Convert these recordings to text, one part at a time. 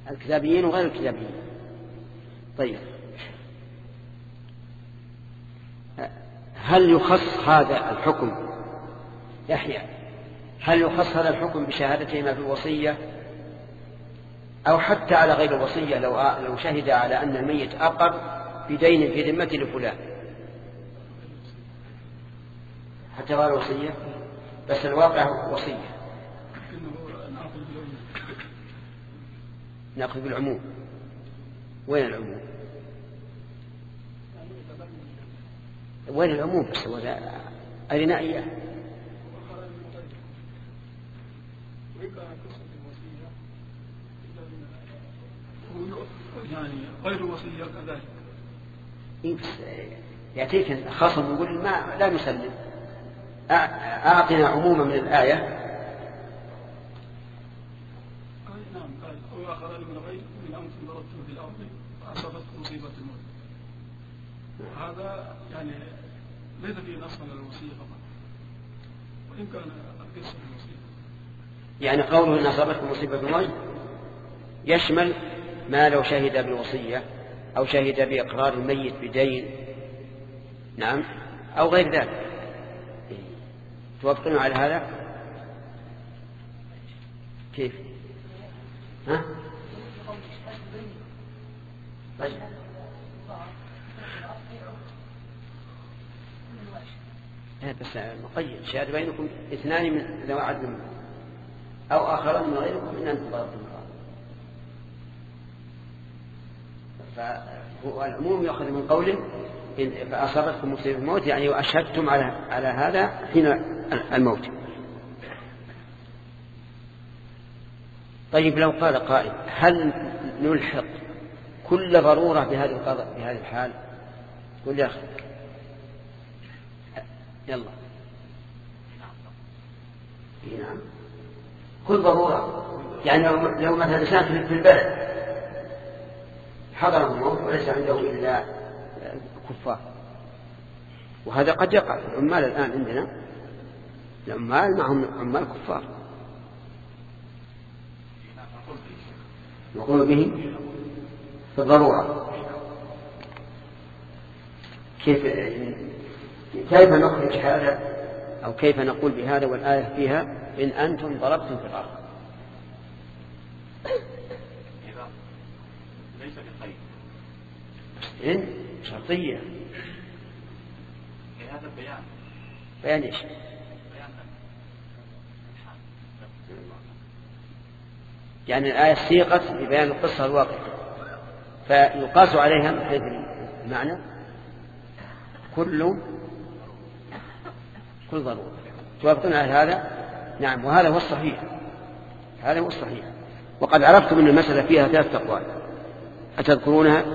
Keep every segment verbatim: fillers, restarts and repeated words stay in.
الكتابيين وغير الكتابيين. طيب، هل يخص هذا الحكم يحيى هل يخص هذا الحكم بشهادتهما في الوصية أو حتى على غير الوصية؟ لو لو شهد على أن الميت أقر بدين في ذمته لفلان حتى غير الوصية، بس الواقع وصية. نأخذ بالعموم. وين العموم؟ وين العموم؟ بس هو أرنا إياه. يعني غير الوصية كذلك. إيه بس يأتيك خاصم يقول ما لا نسلم. أعطنا عموما من الآية. نعم قال أو آخران من غير من أنفس ضربتم في الأرض فأصابتكم مصيبة الموت. هذا يعني ليس فيه نص على الوصية فقط، وإن كان القصة الوصية. يعني قوله إن أصابتكم مصيبة الموت يشمل ما لو شهد بالوصية أو شهد بإقرار الميت بدين، نعم، أو غير ذلك. توافقون على هذا؟ كيف؟ ها؟ طيب. بس مقيد شهادة بينكم اثنان من ذوي عدل أو آخران من غيركم إن أنتم ضربتم الأرض. فالعموم يأخذ من قوله فأصابتكم مصيبة الموت، يعني وأشهدتم على على هذا حين الموت. طيب، لو قال قائل هل نلحق كل ضرورة بهذه القضاء بهذه الحال؟ قل يا أخي يلا. نعم، كل ضرورة. يعني لو, لو مثلا إنسان في البلد حضره الموت وليس عنده إلا كفار، وهذا قد يقع. العمال الآن عندنا العمال معهم عمال كفار، نقول به في الضرورة. كيف كيف نخرج هذا أو كيف نقول بهذا والآية فيها إن أنتم ضربتم في الأرض؟ ليس بالخير إن شرطية. هذا البيان بيان إيش؟ يعني الآية سيقت لبيان القصة الواقعة فيقاس عليها من حيث المعنى كل كل ضرورة. توافقون على هذا؟ نعم، وهذا هو الصحيح. هذا هو الصحيح. وقد عرفتم أن المسألة فيها ثلاث أقوال أتذكرونها؟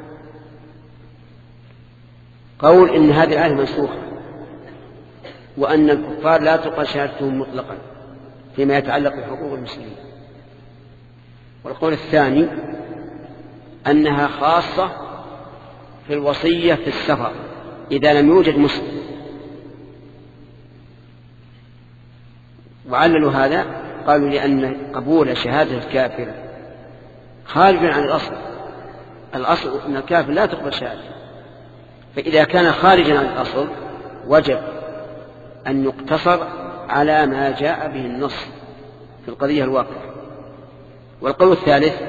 قول إن هذه الآية منسوخة وأن الكفار لا تقبل شهادتهم مطلقا فيما يتعلق بحقوق المسلمين. والقول الثاني أنها خاصة في الوصية في السفر إذا لم يوجد مسلم. وعللوا هذا قالوا لأن قبول شهادة الكافر خارج عن الأصل. الأصل أن الكافر لا تقبل شهادته، فإذا كان خارجا عن الأصل وجب أن يقتصر على ما جاء به النص في القضية الواقعة. والقول الثالث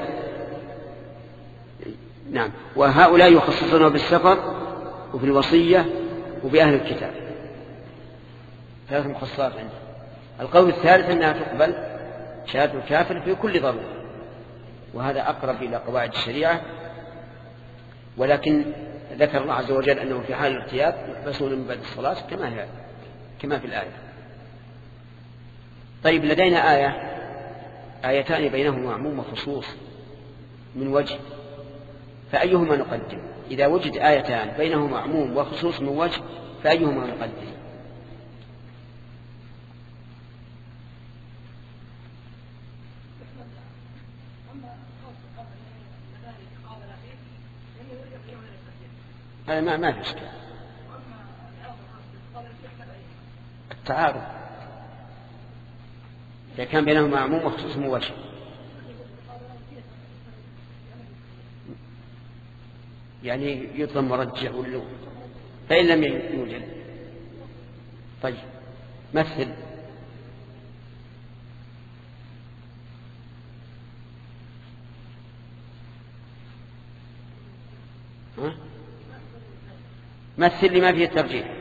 نعم، وهؤلاء يخصصون بالسفر وفي الوصية وبأهل الكتاب، ثلاث مخصصات عنده. القول الثالث أنها تقبل شهادة الكافر في كل ضرورة، وهذا أقرب إلى قواعد الشريعة. ولكن ذكر الله عز وجل أنه في حال الارتياب يحبسون من بعد الصلاة كما هي كما في الآية. طيب، لدينا آية آيتان بينهما عموم وخصوص من وجه، فأيهما نقدم؟ إذا وجد آيتان بينهما عموم وخصوص من وجه فأيهما نقدم؟ هذا ما ما في إشكال. التعارض إذا كان بينهما عموم وخصوص من وجه. يعني يطلب مرجع واللغة، فإن لم يوجد طيب مثل. ها؟ مثل لما فيه الترجيح.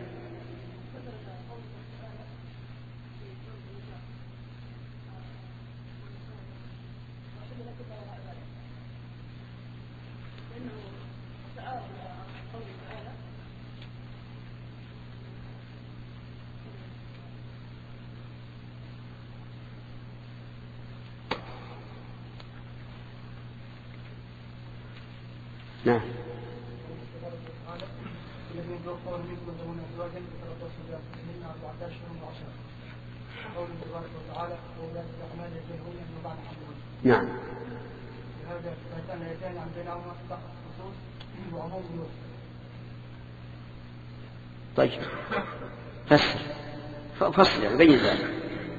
نعم. نعم. طيب فصل فصل يعني بين ذلك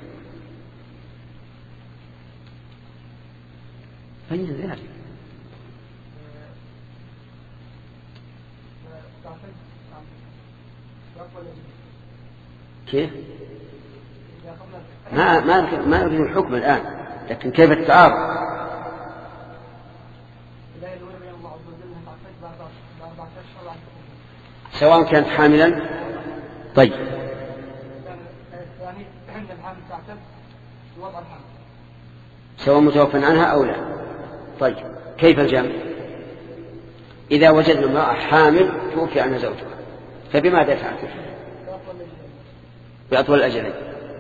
بين ذلك كيف؟ ما ما ما يريد الحكم الآن، لكن كيف التعارض؟ سواء كانت حاملا. طيب سواء متوفى عنها أو لا. طيب كيف الجمع؟ إذا وجدنا امرأة حامل توفي عنها زوجها فبماذا تعتد؟ بأطول الأجلين.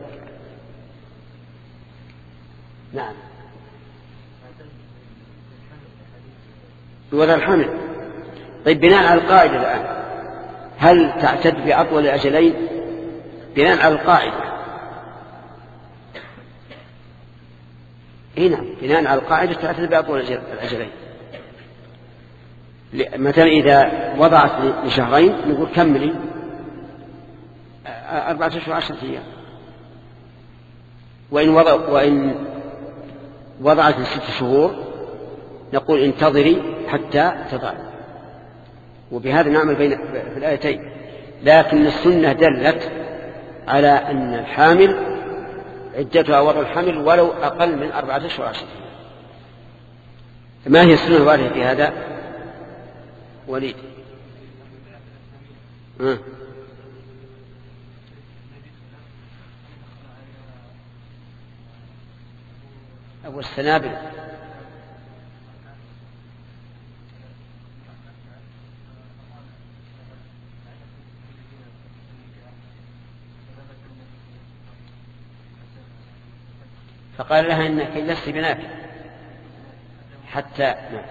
نعم بوضع الحمل. طيب بناء على القاعدة الآن هل تعتد بأطول الأجلين؟ بناء على القاعدة. إيه نعم بناء على القاعدة تعتد بأطول الأجلين. مثلا إذا وضعت لشهرين نقول كملي أربعة أشهر عشرة أيام، وإن, وضع وإن وضعت لست شهور نقول انتظري حتى تضع. وبهذا نعمل بين في الآيتين. لكن السنة دلت على أن الحامل عدتها وضع الحمل ولو أقل من أربعة أشهر عشرة. ما هي السنة الواردة في هذا؟ وليد ها. أبو السنابل فقال لها إنك لست بنافع حتى نعم.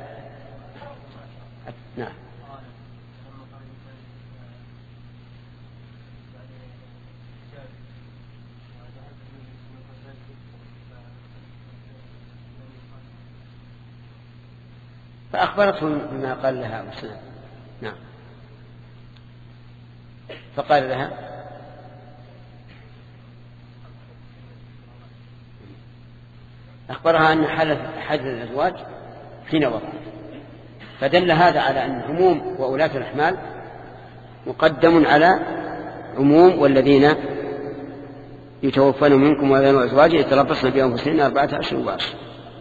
نعم فأخبرته بما قال لها أبو السنابل. نعم فقال لها أخبرها أن حدث الأزواج حين وضع. فدل هذا على أن عموم وأولاة الأحمال مقدم على عموم والذين يتوفون منكم ويذرون أزواجا يتربصن بأنفسهن أربعة أشهر وعشرة.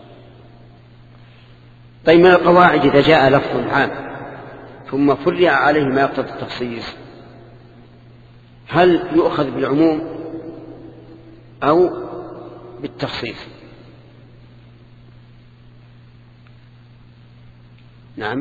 طيب من القواعد إذا جاء لفظ عام ثم فرع عليه ما يقتضي التخصيص هل يؤخذ بالعموم أو بالتخصيص؟ نعم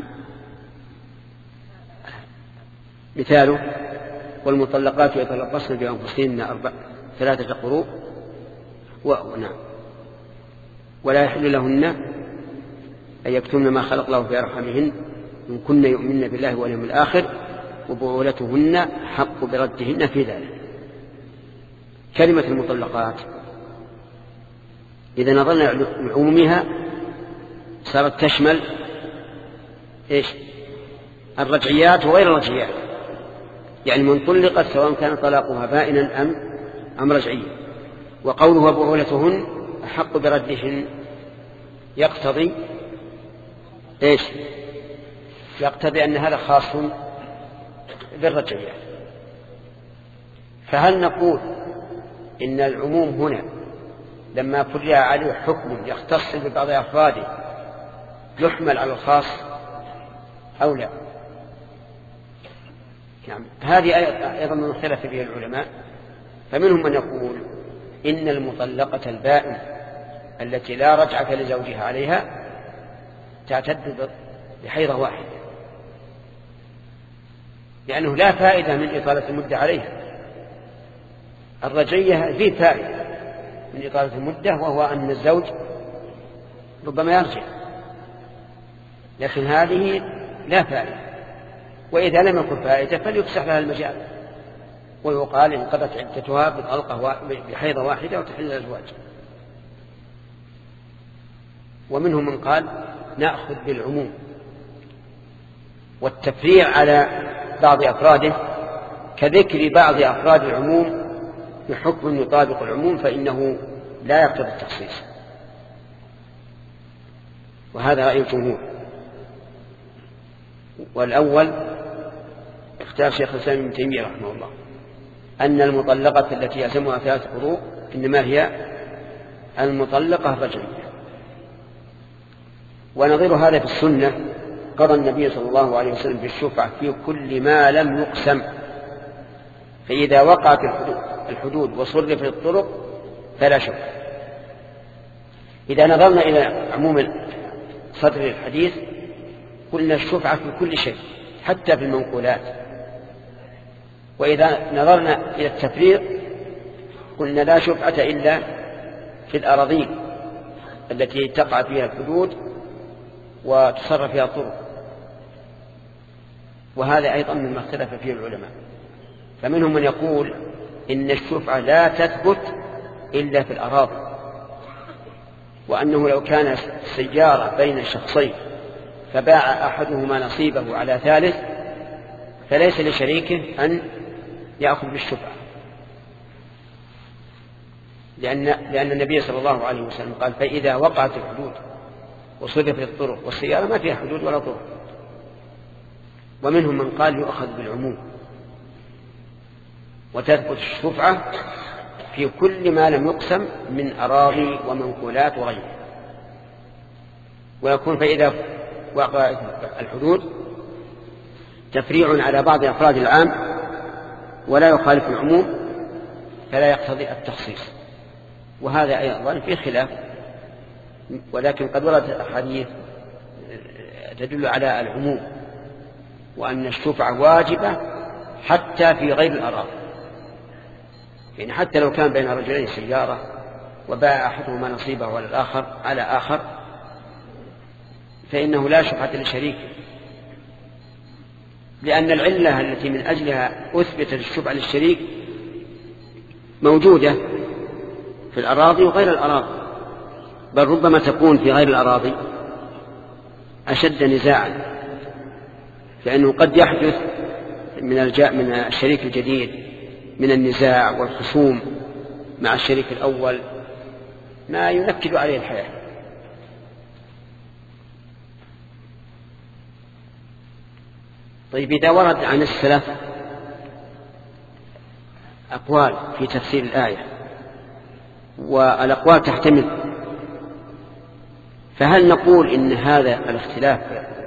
مثاله والمطلقات يتربصن بأنفسهن أربع ثلاثة قروء ونعم ولا يحل لهن أن يكتمن ما خلق الله في أرحامهن إن كن يؤمن بالله واليوم الآخر وبعولتهن حق بردهن في ذلك. كلمة المطلقات إذا نظرنا لعمومها صارت تشمل إيش؟ الرجعيات وغير الرجعيات، يعني من طلقت سواء كان طلاقها بائنا أم أم رجعيا. وقوله وبعولتهن أحق بردهن يقتضي إيش؟ يقتضي أن هذا خاص بالرجعية. فهل نقول إن العموم هنا لما فرع عليه حكم يختص ببعض أفراده يحمل على الخاص أو لا؟ يعني هذه أيضا من اختلف فيها العلماء، فمنهم من يقول إن المطلقة البائن التي لا رجعة لزوجها عليها تعتد بحيضة واحدة، لأنه لا فائدة من إطالة المدة عليها. الرجعية فيه فائدة من إطالة المدة، وهو أن الزوج ربما يرجع، لكن هذه لا فائدة. وإذا لم يكن فائدة فليفسح لها المجال ويقال انقضت عدتها بطلقة بحيضة واحدة وتحل الأزواج. ومنهم من قال نأخذ بالعموم، والتفريع على بعض أفراده كذكر بعض أفراد العموم بحكم يطابق العموم فإنه لا يقتضي التخصيص، وهذا رأي الجمهور. والأول اختار شيخ الإسلام ابن تيمية رحمه الله أن المطلقة التي يلزمها ثلاث قروء إنما هي المطلقة الرجعية. ونظير هذا في السنة قضى النبي صلى الله عليه وسلم بالشفعة في كل ما لم يقسم، فإذا وقعت الحدود وصرفت الطرق فلا شفعة. إذا نظرنا إلى عموم صدر الحديث قلنا الشفعة في كل شيء حتى في المنقولات. وإذا نظرنا إلى التفريق قلنا لا شفعة إلا في الأراضين التي تقع فيها الحدود وتصرف فيها الطرق، وهذا أيضا مما اختلف فيه العلماء. فمنهم من يقول إن الشفعة لا تثبت إلا في الأراضي، وأنه لو كان سيارة بين شخصين فباع أحدهما نصيبه على ثالث فليس لشريكه أن يأخذ بالشفعة، لأن, لأن النبي صلى الله عليه وسلم قال فإذا وقعت الحدود وصرفت الطرق، والسيارة ما فيها حدود ولا طرق. ومنهم من قال يؤخذ بالعموم وتثبت الشفعة في كل ما لم يقسم من أراضي ومنقولات وغيره، ويكون فإذا وقعت الحدود تفريع على بعض أفراد العام ولا يخالف العموم فلا يقتضي التخصيص. وهذا أيضا في خلاف، ولكن قد وردت أحاديث تدل على العموم وأن الشفعة واجبة حتى في غير الأراضي، يعني حتى لو كان بين رجلين سيارة وباع أحدهما نصيبه على الآخر على آخر فإنه لا شفعة لشريكه، لأن العلة التي من أجلها أثبت الشفعة للشريك موجودة في الأراضي وغير الأراضي، بل ربما تكون في غير الأراضي أشد نزاعا، فإنه قد يحدث من الجاء من الشريك الجديد من النزاع والخصوم مع الشريك الأول ما ينكد عليه الحياة. طيب إذا ورد عن السلف أقوال في تفسير الآية والأقوال تحتمل، فهل نقول إن هذا الاختلاف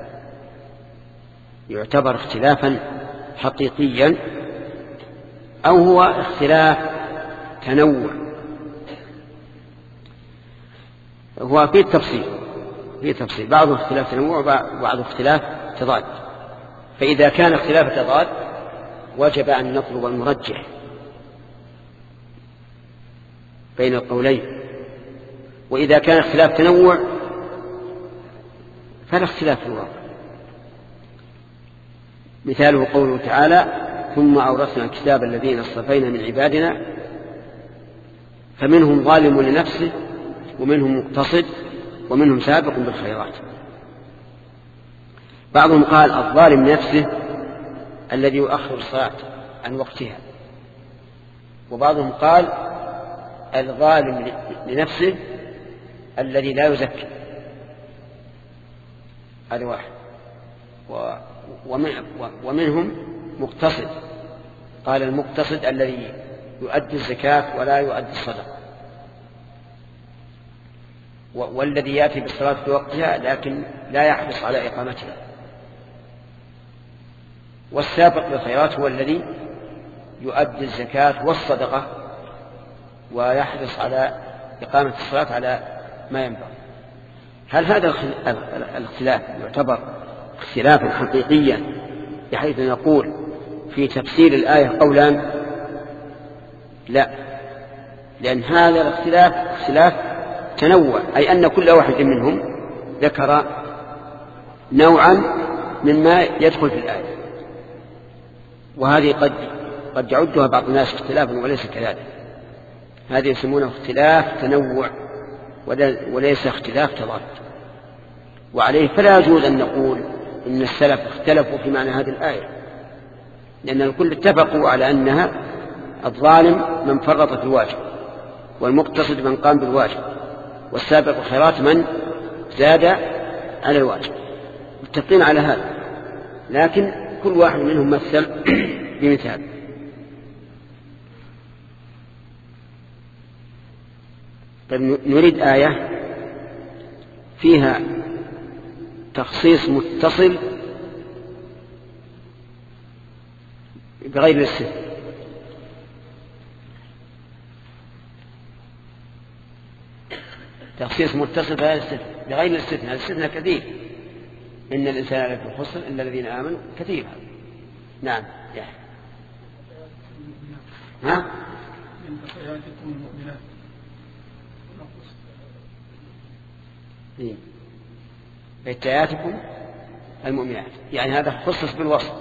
يعتبر اختلافا حقيقيا أو هو اختلاف تنوع؟ هو في التفصيل في تفصيل بعضه اختلاف تنوع وبعضه اختلاف تضاد. فإذا كان اختلاف تضاد وجب أن نطلب المرجح بين القولين، وإذا كان اختلاف تنوع فلا اختلاف في الواقع. مثاله قوله تعالى ثم أورثنا الكتاب الذين اصطفينا من عبادنا فمنهم ظالم لنفسه ومنهم مقتصد ومنهم سابق بالخيرات. بعضهم قال الظالم نفسه الذي يؤخر الصلاة عن وقتها، وبعضهم قال الظالم لنفسه الذي لا يزكي، هذا واحد. ومنهم مقتصد. قال المقتصد الذي يؤدي الزكاة ولا يؤدي الصدقة، والذي يأتي بالصلاة في وقتها لكن لا يحرص على إقامتها. والسابق بالخيرات هو الذي يؤدي الزكاة والصدقة ويحرص على إقامة الصلاة على ما ينبغي. هل هذا الاختلاف يعتبر اختلافا حقيقيا بحيث نقول في تفسير الآية قولان؟ لا، لأن هذا الاختلاف اختلاف تنوع، أي أن كل واحد منهم ذكر نوعا مما يدخل في الآية، وهذه قد قد يعدها بعض الناس اختلافا وليس كذلك. هذه يسمونه اختلاف تنوع وليس اختلاف تضاد، وعليه فلا يجوز أن نقول إن السلف اختلفوا في معنى هذه الآية، لأن الكل اتفقوا على أنها الظالم من فرط في الواجب، والمقتصد من قام بالواجب، والسابق الخيرات من زاد على الواجب، متفقين على هذا، لكن كل واحد منهم مثل بمثال. طيب نريد آية فيها تخصيص متصل بغير الاستثناء. تخصيص متصل بغير الاستثناء. الاستثناء كثير، إن الإنسان لفي خسر إلا الذين آمنوا، كثير. نعم يا ها من فتياتكم المؤمنات. فتياتكم المؤمنات، يعني هذا خصص بالوصف.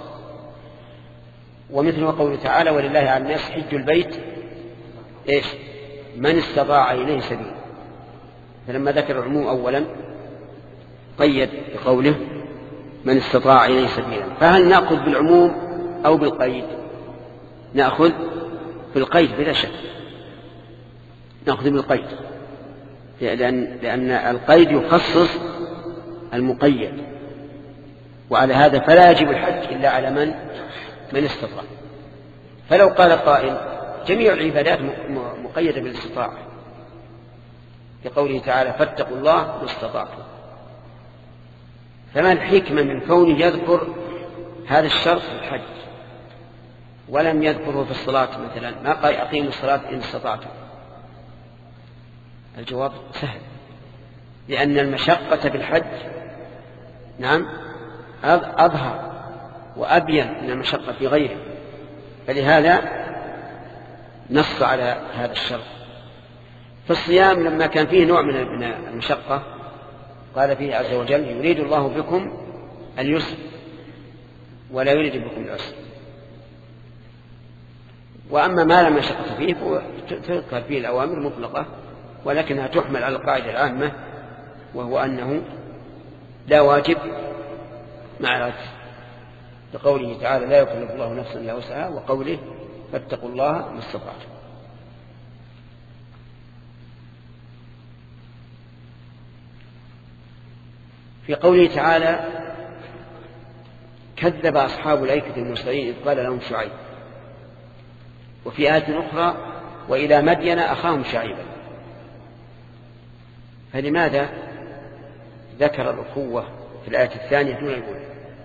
ومثل قوله تعالى ولله على الناس حج البيت إيش من استطاع إليه سبيلا، فلما ذكر العموم أولا قيد بقوله من استطاع إليه سبيلا. فهل نأخذ بالعموم أو بالقيد؟ نأخذ بالقيد بلا شك، نأخذ بالقيد، لأن, لأن القيد يخصص المقيد، وعلى هذا فلا يجب الحج إلا على من من استطاع. فلو قال قائل جميع العبادات مقيدة بالاستطاعة كقوله تعالى فاتقوا الله ما استطعتم، فما الحكمة من كونه يذكر هذا الشرط في الحج ولم يذكره في الصلاة مثلا؟ ما قال أقيموا الصلاة إن استطعتم. الجواب سهل، لأن المشقة بالحج نعم أظهر وأبين من المشقة في غيره، فلهذا نص على هذا الشرط. فالصيام لما كان فيه نوع من المشقة قال فيه عز وجل يريد الله بكم اليسر ولا يريد بكم العسر. وأما ما لا مشقة فيه فتذكر فيه الأوامر مطلقة، ولكنها تحمل على القاعدة العامة، وهو أنه لا واجب مع العجز، لقوله تعالى لا يكلف الله نفسا إلا وسعها، وقوله فاتقوا الله ما استطعتم. في قوله تعالى كذب أصحاب الأيكة المرسلين إذ قال لهم شعيب، وفي آية أخرى وإلى مدين أخاهم شعيبا. فلماذا ذكر الأخوة في الآية الثانية دون الأولى؟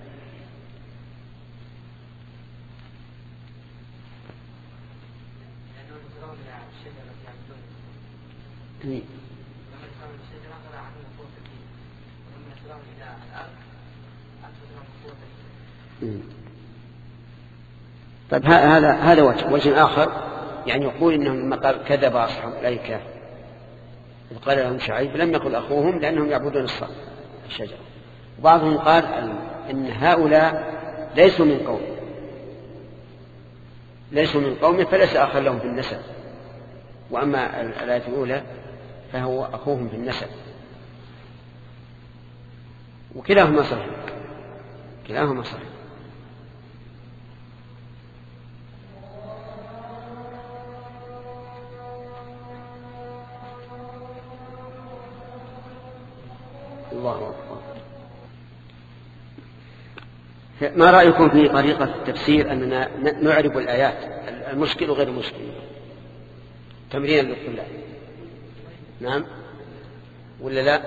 طيب هذا هذا وجه وجه آخر، يعني يقول إنهم لما قال كذب أصحاب الأيكة إذ قال لهم شعيب لم يقل أخوهم لأنهم يعبدون الشجرة. وبعضهم قال إن هؤلاء ليسوا من قوم ليسوا من قوم فليس أخا لهم في النسب، وأما الآية الأولى فهو أخوهم في النسب. وكلاهما صحيح، كلاهما صحيح. الله أكبر. ما رأيكم في طريقة التفسير أننا نعرب الآيات المشكل وغير المشكل تمرينا للطلاب؟ نعم ولا لا؟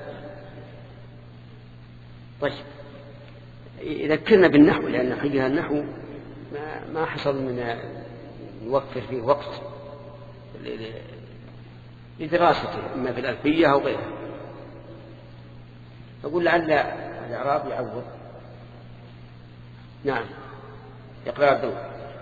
طيب يذكرنا بالنحو، لأن حقيقة النحو ما, ما حصل من نوفر فيه وقت لدراسته إما في الألفية أو غيرها. أقول لعل الإعراب يعوض. نعم يقرأ الدور.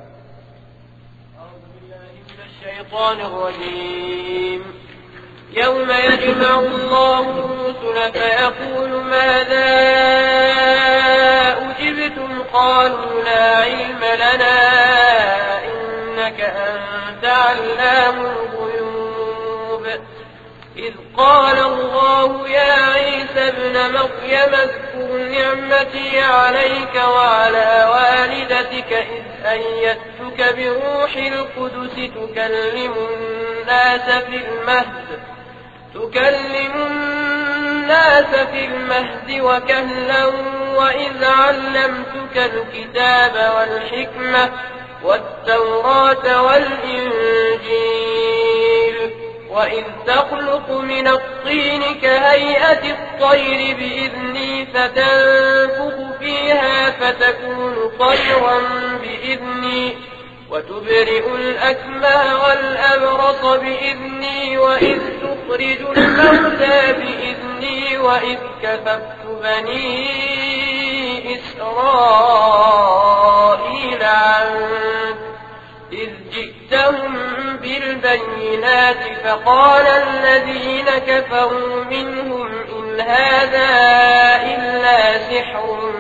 أعوذ بالله من الشيطان الرجيم. يوم يجمع الله الرسل فيقول ماذا أجبتم قالوا لا علم لنا إنك أنت علام الغيوب. إذ قال الله يا عيسى ابن مريم اذكر نعمتي عليك وعلى والدتك إذ أيدتك بروح القدس تكلم الناس في المهد تكلم الناس في المهد وكهلا وإذ علمتك الكتاب والحكمة والتوراة والإنجيل وإذ تخلق من الطين كهيئة الطير بإذني فتنفخ فيها فتكون طيرا بإذني وتبرئ الأكمى والأبرص بإذني وإذ تخرج الموتى بإذني وإذ كففت بني إسرائيل عنك إذ جئتهم بالبينات فقال الذين كفروا منهم إن هذا إلا سحر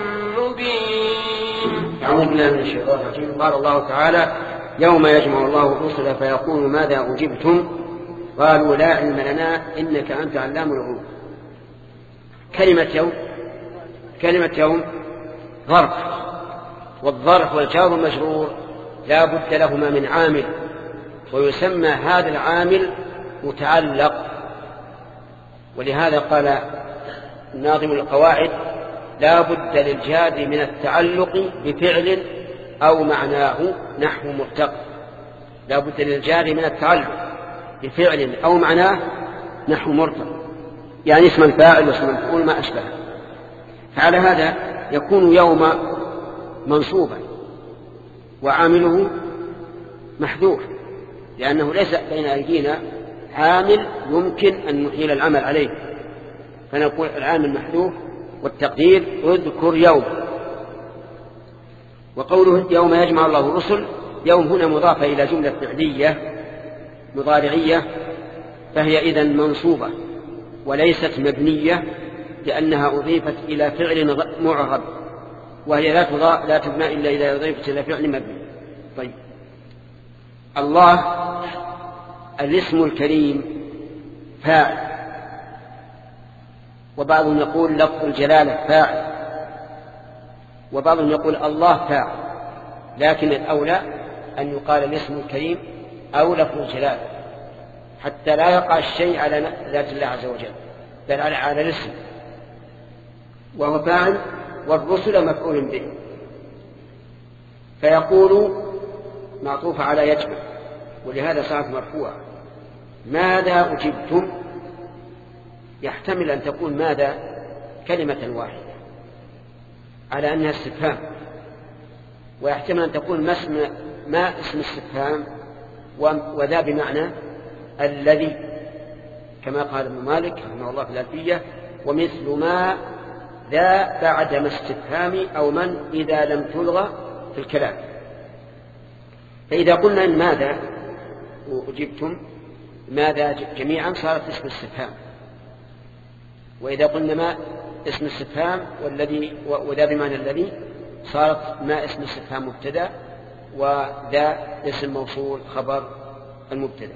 مبين. أعوذ بالله من الشيطان الرجيم. قال الله تعالى يوم يجمع الله الرسل فيقول ماذا أجبتم قالوا لا علم لنا إنك أنت علام الغيوب. كلمة يوم كلمة يوم ظرف، والظرف والجار المجرور لا بد لهما من عامل، ويسمى هذا العامل متعلق. ولهذا قال ناظم القواعد لا بد للجاد من التعلق بفعل أو معناه نحو مرتق. لا بد للجاد من التعلق بفعل أو معناه نحو مرتق، يعني اسم الفاعل واسم المفعول ما أشبه. فعلى هذا يكون يوم منصوبا وعامله محذوف، لأنه ليس بين أيدينا عامل يمكن أن نحيل العمل عليه، فنقول العامل محذوف والتقدير اذكر يوم. وقوله يوم يجمع الله الرسل، يوم هنا مضافة إلى جملة فعلية مضارعية، فهي إذن منصوبة وليست مبنية، لأنها أضيفت إلى فعل معرب، وهي لا تضاء لا تبنى إلا إذا أضيفت إلى فعل مبني. طيب الله الاسم الكريم فاعل، وبعضهم يقول لفظ الجلالة فاعل، وبعضهم يقول الله فاعل، لكن الأولى أن يقال الاسم الكريم أو لفظ الجلالة حتى لا يقع الشيء على ذات الله عز وجل بل على الاسم، وهو فاعل، والرسل مفعول به. فيقول معطوف على يجمع، ولهذا صارت مرفوعة. ماذا أجبتم؟ يحتمل أن تكون ماذا كلمة واحدة على أنها استفهام، ويحتمل أن تكون ما اسم, ما اسم استفهام وذا بمعنى الذي، كما قال ابن مالك رحمه الله في الألفية ومثل ما ذا بعد ما استفهام أو من إذا لم تلغى في الكلام. فإذا قلنا إن ماذا أجبتم ماذا جميعا صارت اسم استفهام، وإذا قلنا ما اسم استفهام والذي وذا بمعنى الذي صارت ما اسم استفهام مبتدا وذا اسم موصول خبر المبتدا.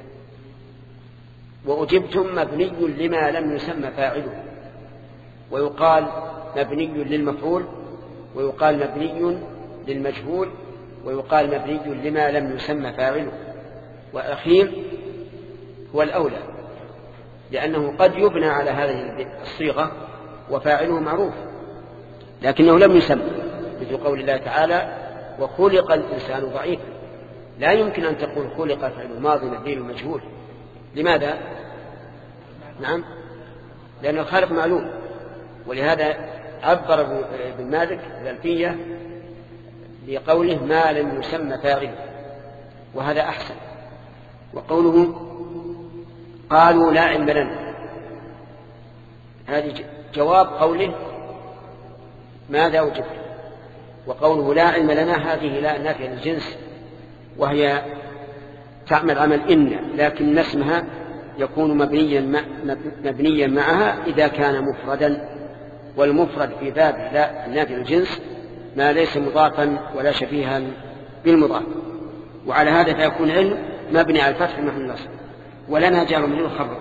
وأجبتم مبني لما لم يسمى فاعله، ويقال مبني للمفعول، ويقال مبني للمجهول، ويقال مبني لما لم يسمى فاعله. والأخير هو الأولى، لأنه قد يبنى على هذه الصيغة وفاعله معروف لكنه لم يسمى، مثل قول الله تعالى وخلق الإنسان ضعيفا. لا يمكن أن تقول خلق فعل الماضي مبني للمجهول. لماذا؟ نعم، لأن الخالق معلوم. ولهذا عبر ابن مالك الألفية بقوله ما لم يسمى فاعله، وهذا أحسن. وقوله قالوا لا علم لنا، هذه جواب قوله ماذا وجدت. وقوله لا علم لنا هذه لا نافية للجنس، وهي تعمل عمل إن، لكن اسمها يكون مبنيا مبنيا معها إذا كان مفردا، والمفرد في باب لا نافية للجنس ما ليس مضافا ولا شبيها بالمضاف. وعلى هذا فيكون علم مبني على الفتح محل النصب. ولنا جار من الخبر.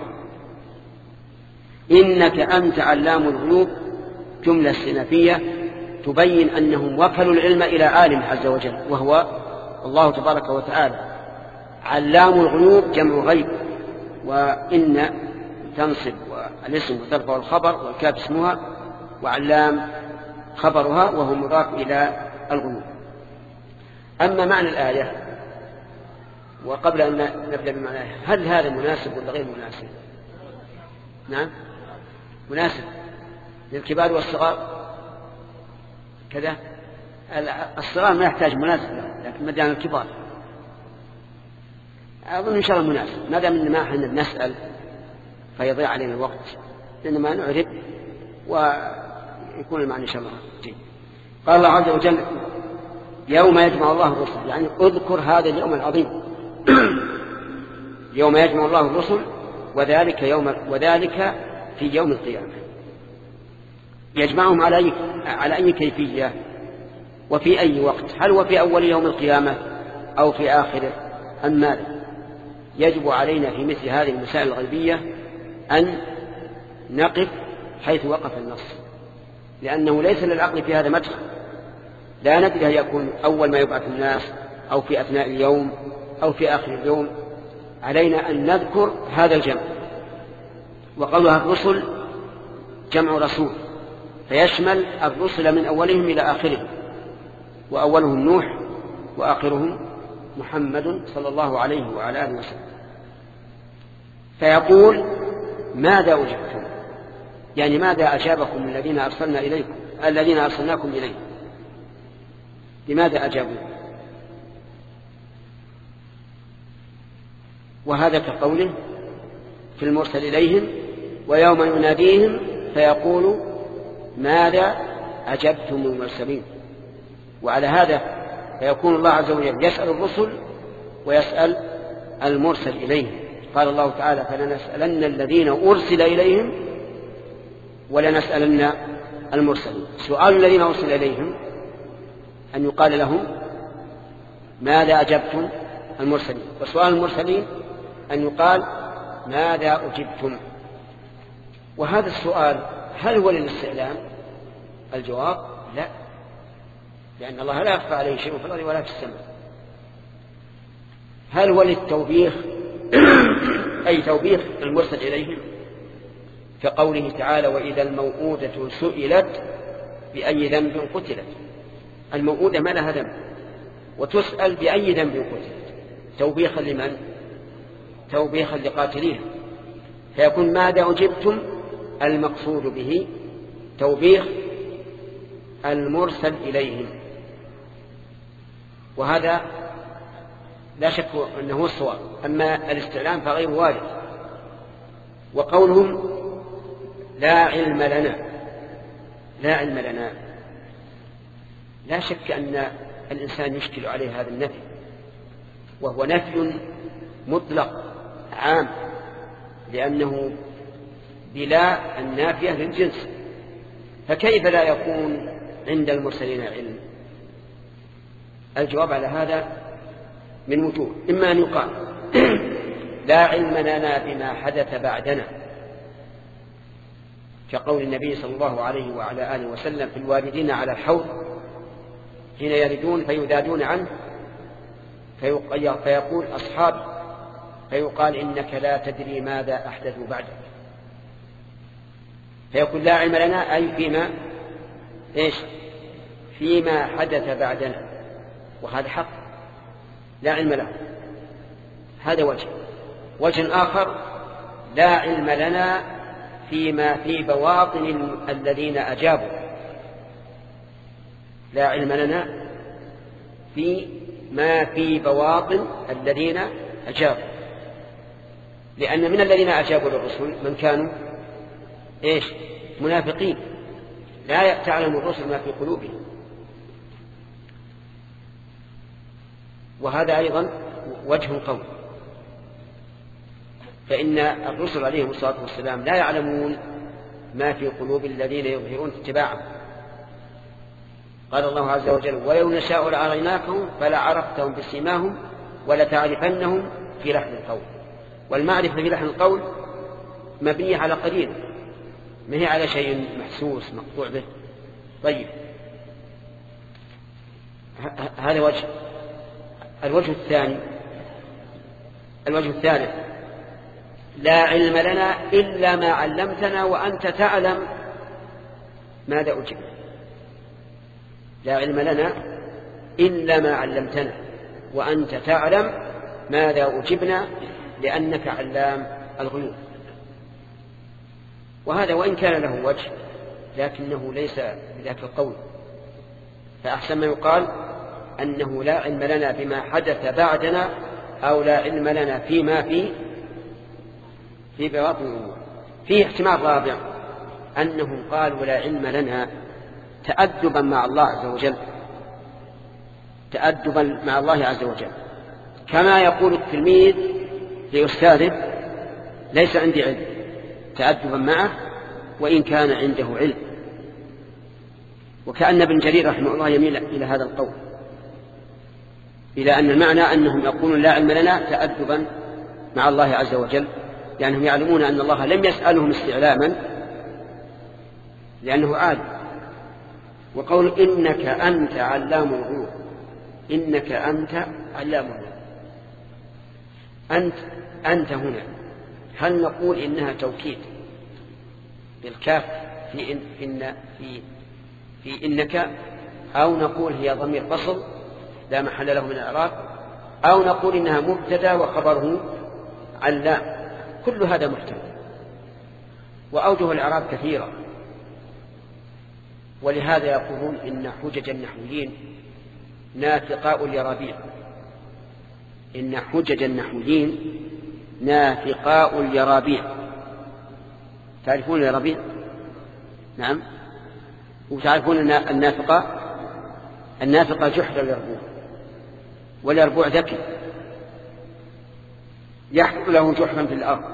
إنك أنت علام الغيوب جملة استئنافية تبين أنهم وكلوا العلم إلى عالم عز وجل وهو الله تبارك وتعالى. علام الغيوب جمع غيب، وإن تنصب والاسم وترفع الخبر والكاف اسمها، وعلام خبرها وهو مضاف إلى الغيوب. أما معنى الآية، وقبل أن نبدأ بمعنى الآية، هل هذا مناسب ولا غير مناسب؟ نعم مناسب للكبار والصغار كذا. الصغار ما يحتاج مناسب، لكن ما دام الكبار أظن إن شاء الله مناسب، ما دام إن ما احنا نسأل فيضيع علينا الوقت، إنما نعرف ويكون المعنى إن شاء الله جيد. قال الله عز وجل يوم يجمع الله الرسل، يعني اذكر هذا اليوم العظيم يوم يجمع الله الرسل، وذلك يوم وذلك في يوم القيامة. يجمعهم على أي على أي كيفية وفي أي وقت؟ هل هو في أول يوم القيامة أو في آخره أم ماذا؟ يجب علينا في مثل هذه المسائل الغيبية أن نقف حيث وقف النص، لأنه ليس للعقل في هذا مدخل. لا ندري هل يكون أول ما يبعث الناس أو في أثناء اليوم أو في آخر اليوم. علينا أن نذكر هذا الجمع. وقولها الرسل جمع رسول، فيشمل الرسل من أولهم إلى آخرهم، وأولهم نوح وآخرهم محمد صلى الله عليه وعلى آله وسلم. فيقول ماذا أجبتم، يعني ماذا أجابكم الذين أرسلنا إليكم الذين أرسلناكم إليه، لماذا أجابوا؟ وهذا كقوله في المرسل إليهم ويوم يناديهم فيقول ماذا أجبتم المرسلين. وعلى هذا فيكون الله عز وجل يسأل الرسل ويسأل المرسل إليهم. قال الله تعالى فلنسألن الذين أرسل إليهم ولنسألن المرسلين. سؤال الذين أرسل إليهم أن يقال لهم ماذا أجبتم المرسلين، وسؤال المرسلين أن يقال ماذا أجبتم. وهذا السؤال هل هو للاستعلام؟ الجواب لا، لأن الله لا يخفى عليه شيء في الأرض ولا في السماء. هل هو للتوبيخ أي توبيخ المرسل إليهم، كقوله تعالى وإذا الموءودة سئلت بأي ذنب قتلت. الموءودة ما لها ذنب وتسأل بأي ذنب قتلت، توبيخا لمن؟ توبيخا لقاتليها. فيكون ماذا أجبتم المقصود به توبيخ المرسل إليهم، وهذا لا شك أنه الصواب. أما الاستعلام فغير وارد. وقولهم لا علم لنا، لا علم لنا، لا شك أن الإنسان يشكل عليه هذا النفي، وهو نفي مطلق عام، لأنه بلا النافية للجنس، فكيف لا يكون عند المرسلين علم؟ الجواب على هذا من وجوه. إما أن يقال لا علم لنا بما حدث بعدنا، كقول النبي صلى الله عليه وعلى آله وسلم في الواردين على الحوض حين يردون فيذادون عنه فيقول أصحاب فيقال إنك لا تدري ماذا أحدثوا بعدك، فيقول لا علم لنا أي فيما إيش فيما حدث بعدنا، وهذا حق لا علم له. هذا وجه. وجه آخر لا علم لنا فيما في بواطن الذين أجابوا، لا علم لنا في ما في بواطن الذين أجابوا، لأن من الذين أجابوا للرسل من كانوا إيش؟ منافقين، لا تعلم الرسل ما في قلوبهم. وهذا أيضا وجه قول، فإن الرسل عليهم الصلاة والسلام لا يعلمون ما في قلوب الذين يظهرون اتباعهم. قال الله عز وجل: ولو نشاء لأريناكهم فلعرفتهم بسيماهم ولتعرفنهم في لحن القول. والمعرفة في لحن القول مبنية على قرين، ما هي على شيء محسوس مقطوع به. طيب، هذا وجه. الوجه الثاني الوجه الثالث لا علم لنا إلا ما علمتنا وأنت تعلم ماذا أجبنا. لا علم لنا إلا ما علمتنا وأنت تعلم ماذا أجبنا لأنك علام الغيوب. وهذا وإن كان له وجه لكنه ليس بذاك القول، فأحسن ما يقال أنه لا علم لنا بما حدث بعدنا، أو لا علم لنا فيما في في بواطن الأمور. فيه احتمال رابع أنهم قالوا لا علم لنا تأدبا مع الله عز وجل، تأدبا مع الله عز وجل، كما يقول التلميذ لأستاذه: ليس عندي علم، تأدبا معه وإن كان عنده علم. وكأن ابن جرير رحمه الله يميل إلى هذا القول، إلى أن المعنى أنهم يقولون لا علم لنا تأدبا مع الله عز وجل، لأنهم يعلمون أن الله لم يسألهم استعلاما لأنه عالم. وقول إنك أنت علام الغيوب، إنك أنت علام الغيوب، أنت أنت هنا هل نقول إنها توكيد بالكاف في إن في إن في, في إنك، أو نقول هي ضمير فصل لا محل له من الإعراب، أو نقول إنها مبتدأ وخبره علام؟ كل هذا محتمل. وأوجه الإعراب كثيرة، ولهذا يقولون إن حجج النحويين نافقاء اليرابيع، إن حجج النحويين نافقاء اليرابيع. تعرفون اليرابيع؟ نعم. وتعرفون النافقة؟ النافقة جحر اليربوع، واليربوع ذكي يحفر له جحرا في الأرض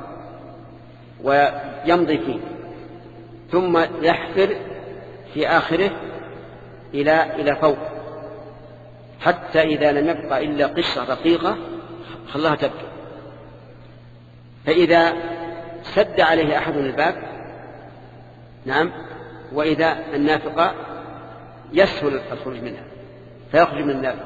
ويمضي فيه، ثم يحفر في آخره إلى إلى فوق، حتى إذا لم يبقى إلا قشرة رقيقة خلاها تبكي. فإذا سد عليه أحد الباب، نعم، وإذا النافقة يسهل الخروج منها فيخرج من النافقة.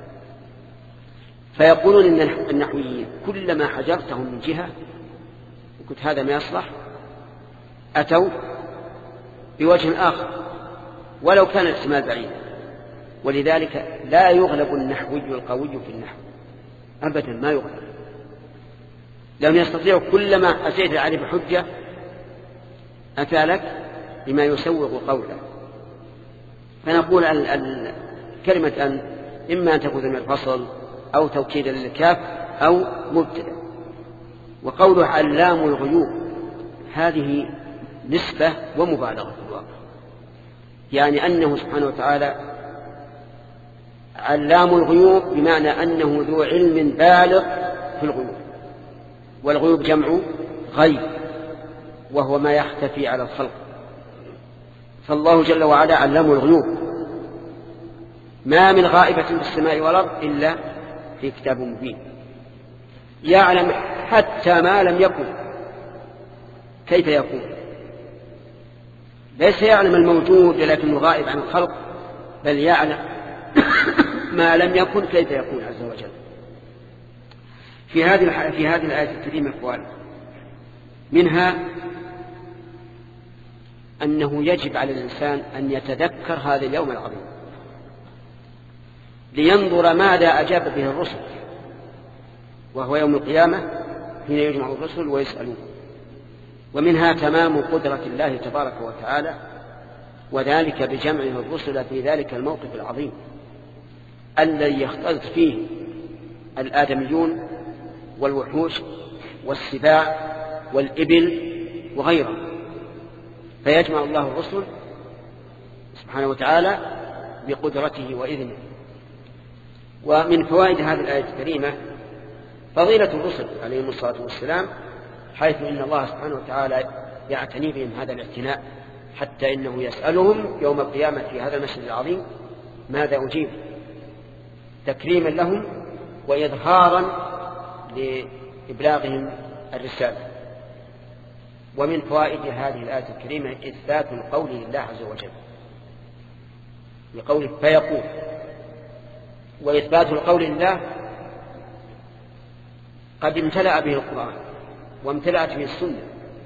فيقولون إن النحويين كلما حجرتهم من جهة وقلت هذا ما يصلح أتوا بوجه آخر ولو كان الاحتمال بعيدا. ولذلك لا يغلب النحوي القوي في النحو أبدا، ما يغلب، لم يستطيع كلما أتيت عليه بحجة أتى لك بما يسوغ قوله. فنقول كلمة أن إما أن تكون من الفصل أو توكيد للكاف أو مبتدأ. وقوله علام الغيوب هذه نسبة ومبالغة في الواقع، يعني أنه سبحانه وتعالى علام الغيوب بمعنى أنه ذو علم بالغ في الغيوب، والغيوب جمع غيب وهو ما يختفي على الخلق. فالله جل وعلا علام الغيوب، ما من غائبة في السماء والأرض إلا في كتاب مبين، يعلم حتى ما لم يكن كيف يكون، ليس يعلم الموجود لكنه غائب عن الخلق، بل يعلم ما لم يكن كيف يكون عز وجل. في هذه في هذه الآية الكريمة أقوال، منها أنه يجب على الإنسان أن يتذكر هذا اليوم العظيم، لينظر ماذا أجاب به الرسل، وهو يوم القيامة حين يجمع الرسل ويسألون. ومنها تمام قدرة الله تبارك وتعالى، وذلك بجمعه الرسل في ذلك الموقف العظيم الذي يختلط فيه الآدميون والوحوش والسباع والإبل وغيره، فيجمع الله الرسل سبحانه وتعالى بقدرته وإذنه. ومن فوائد هذه الآية الكريمة فضيلة الرسل عليهم الصلاة والسلام، حيث إن الله سبحانه وتعالى يعتني بهم هذا الاعتناء، حتى إنه يسألهم يوم القيامة في هذا المسجد العظيم ماذا أجيب، تكريما لهم وإظهارا لإبلاغهم الرسالة. ومن فوائد هذه الآية الكريمة إثبات القول لله عز وجل لقوله فيقول. وإثبات القول لله قد امتلأ به القرآن وامتلأت به السنة،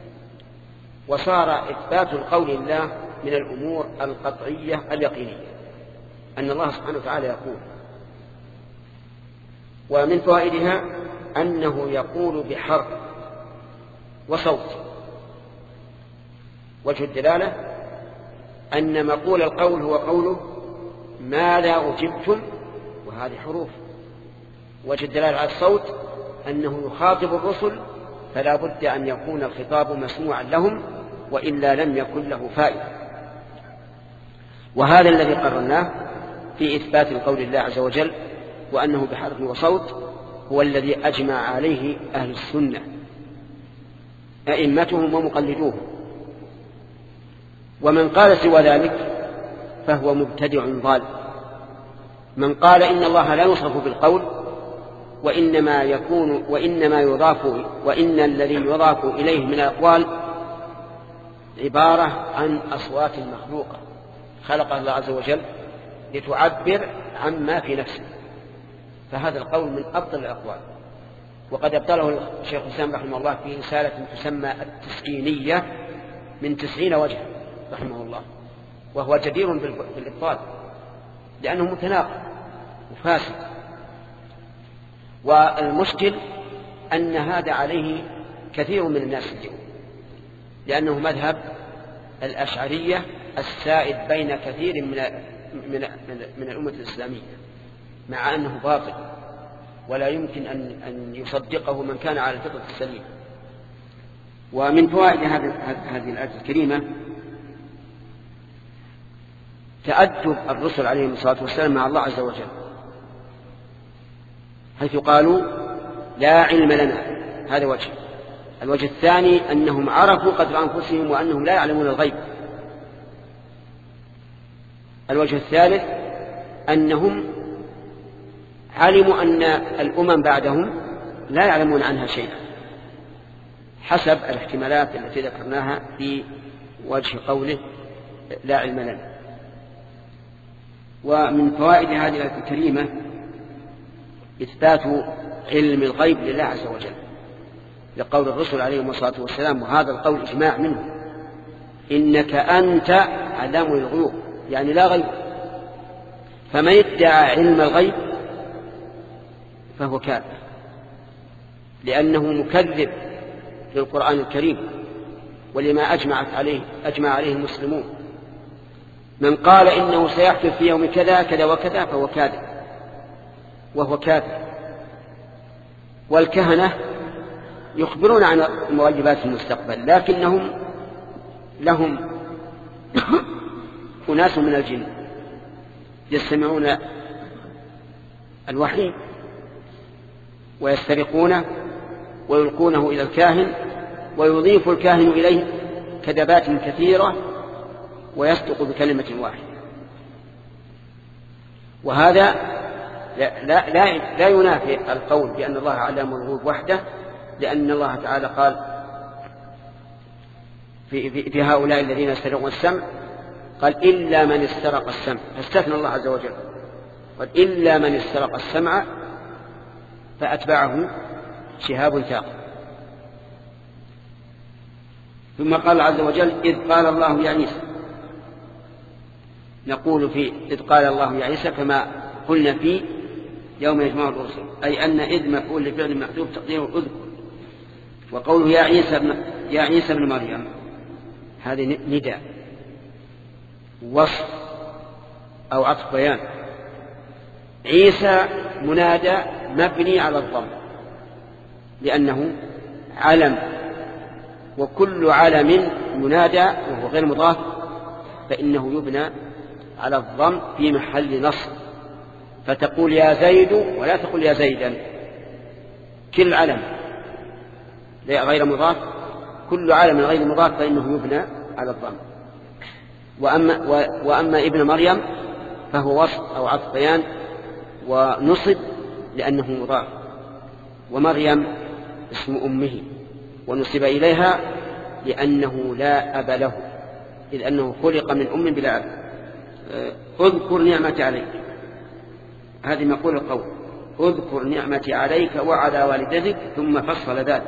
وصار إثبات القول لله من الأمور القطعية اليقينية أن الله سبحانه وتعالى يقول. ومن فوائدها أنه يقول بحرف وصوت. وجه الدلالة أن مقول القول هو قوله ماذا أجبتم، وهذه حروف. وجه الدلالة على الصوت أنه يخاطب الرسل، فلا بد أن يكون الخطاب مسموعا لهم، وإلا لم يكن له فائدة. وهذا الذي قررناه في إثبات القول لله عز وجل، وأنه بحرف وصوت، هو الذي أجمع عليه أهل السنة أئمتهم ومقلدوهم. ومن قال سوى ذلك فهو مبتدع ضال. من قال إن الله لا يوصف بالقول، وإنما يكون وإنما يضاف وإن الذي يضاف إليه من الأقوال عبارة عن أصوات مخلوقة خلقها الله عز وجل لتعبر عما في نفسه، فهذا القول من أبطل الأقوال. وقد أبطله الشيخ الإسلام رحمه الله في رسالة تسمى التسعينية من تسعين وجه رحمه الله، وهو جدير بالإبطال لأنه متناقض وفاسد. والمشكل أن هذا عليه كثير من الناس اليوم، لأنه مذهب الأشعرية السائد بين كثير من من من الأمة الإسلامية، مع أنه باطل ولا يمكن أن أن يصدقه من كان على الفطرة السليمة. ومن فوائد هذه الآية الكريمة تأدب الرسل عليهم الصلاة والسلام مع الله عز وجل، حيث قالوا لا علم لنا. هذا وجه. الوجه الثاني أنهم عرفوا قدر أنفسهم وأنهم لا يعلمون الغيب. الوجه الثالث أنهم علموا أن الأمم بعدهم لا يعلمون عنها شيئا حسب الاحتمالات التي ذكرناها في وجه قوله لا علم لنا. ومن فوائد هذه الآية الكريمة إثبات علم الغيب لله عز وجل لقول الرسل عليهم الصلاة والسلام، وهذا القول إجماع منه: إنك أنت علام الغيوب، يعني لا غيب. فمن ادعى علم الغيب فهو كافر، لأنه مكذب للقرآن الكريم ولما أجمعت عليه أجمع عليه المسلمون. من قال إنه سيحدث في يوم كذا كذا وكذا فهو كاذب وهو كافر. والكهنة يخبرون عن مواجبات المستقبل، لكنهم لهم أناس من الجن يستمعون الوحي ويسترقونه ويلقونه إلى الكاهن، ويضيف الكاهن إليه كذبات كثيرة ويصدق بكلمة واحدة. وهذا لا, لا, لا, لا ينافي القول بأن الله علام الغيوب وحده، لأن الله تعالى قال في, في, في هؤلاء الذين يسترقون السمع قال إلا من استرق السمع، فاستثنى الله عز وجل قال إلا من استرق السمع فأتبعه شهاب ثاقب. ثم قال عز وجل إذ قال الله يا عيسى، نقول في إذ قال الله يا عيسى كما قلنا في يوم يجمع الرسل، أي أن إذ مفعول لفعل محذوف تقديره اذكر. وقوله يا عيسى ابن يا عيسى ابن مريم هذه نداء وصف أو عطف بيان. عيسى منادى مبني على الضم لأنه علم، وكل علم منادى وهو غير مضاف فإنه يبنى على الضم في محل نصب، فتقول يا زيد ولا تقول يا زيدا. كل علم غير مضاف كل علم غير مضاف فإنه يبنى على الضم. وأما, وأما ابن مريم فهو وصف أو عطف بيان ونصب لأنه مضاف، ومريم اسم أمه ونسب إليها لأنه لا أب له، إذ أنه خلق من أم بلا أب. اذكر نعمتي عليك، هذه مقول القول، اذكر نعمتي عليك وعلى والدتك، ثم فصل ذلك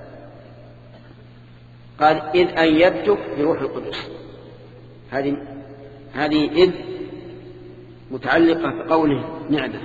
قال إذ أيدتك بروح القدس. هذه هذه إذ متعلقة بقوله نعمة،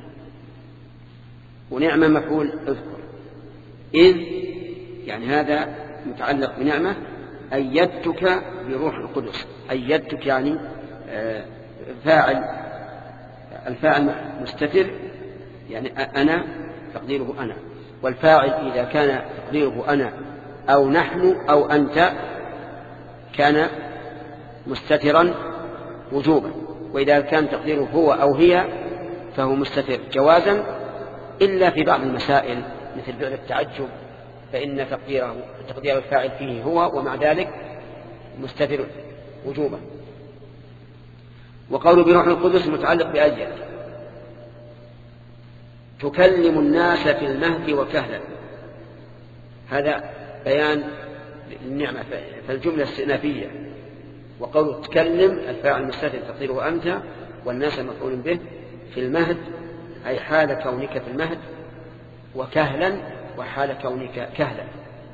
ونعمة مفعول اذكر. إذ يعني هذا متعلق بنعمة. أيدتك بروح القدس، أيدتك يعني فاعل، الفاعل مستتر يعني أنا تقديره أنا، والفاعل إذا كان تقديره أنا أو نحن أو أنت كان مستترا وجوبا، وإذا كان تقديره هو أو هي فهو مستتر جوازا، إلا في بعض المسائل مثل فعل التعجب فإن تقديره تقدير الفاعل فيه هو، ومع ذلك مستتر وجوبا. وقول بروح القدس متعلق بأيد. تكلم الناس في المهد وكهلا، هذا بيان النعمة فالجملة استئنافية. وقول تكلم الفاعل مستتر تقديره أنت، والناس مفعول به في المهد أي حال كونك في المهد، وكهلا وحال كونك كهلا.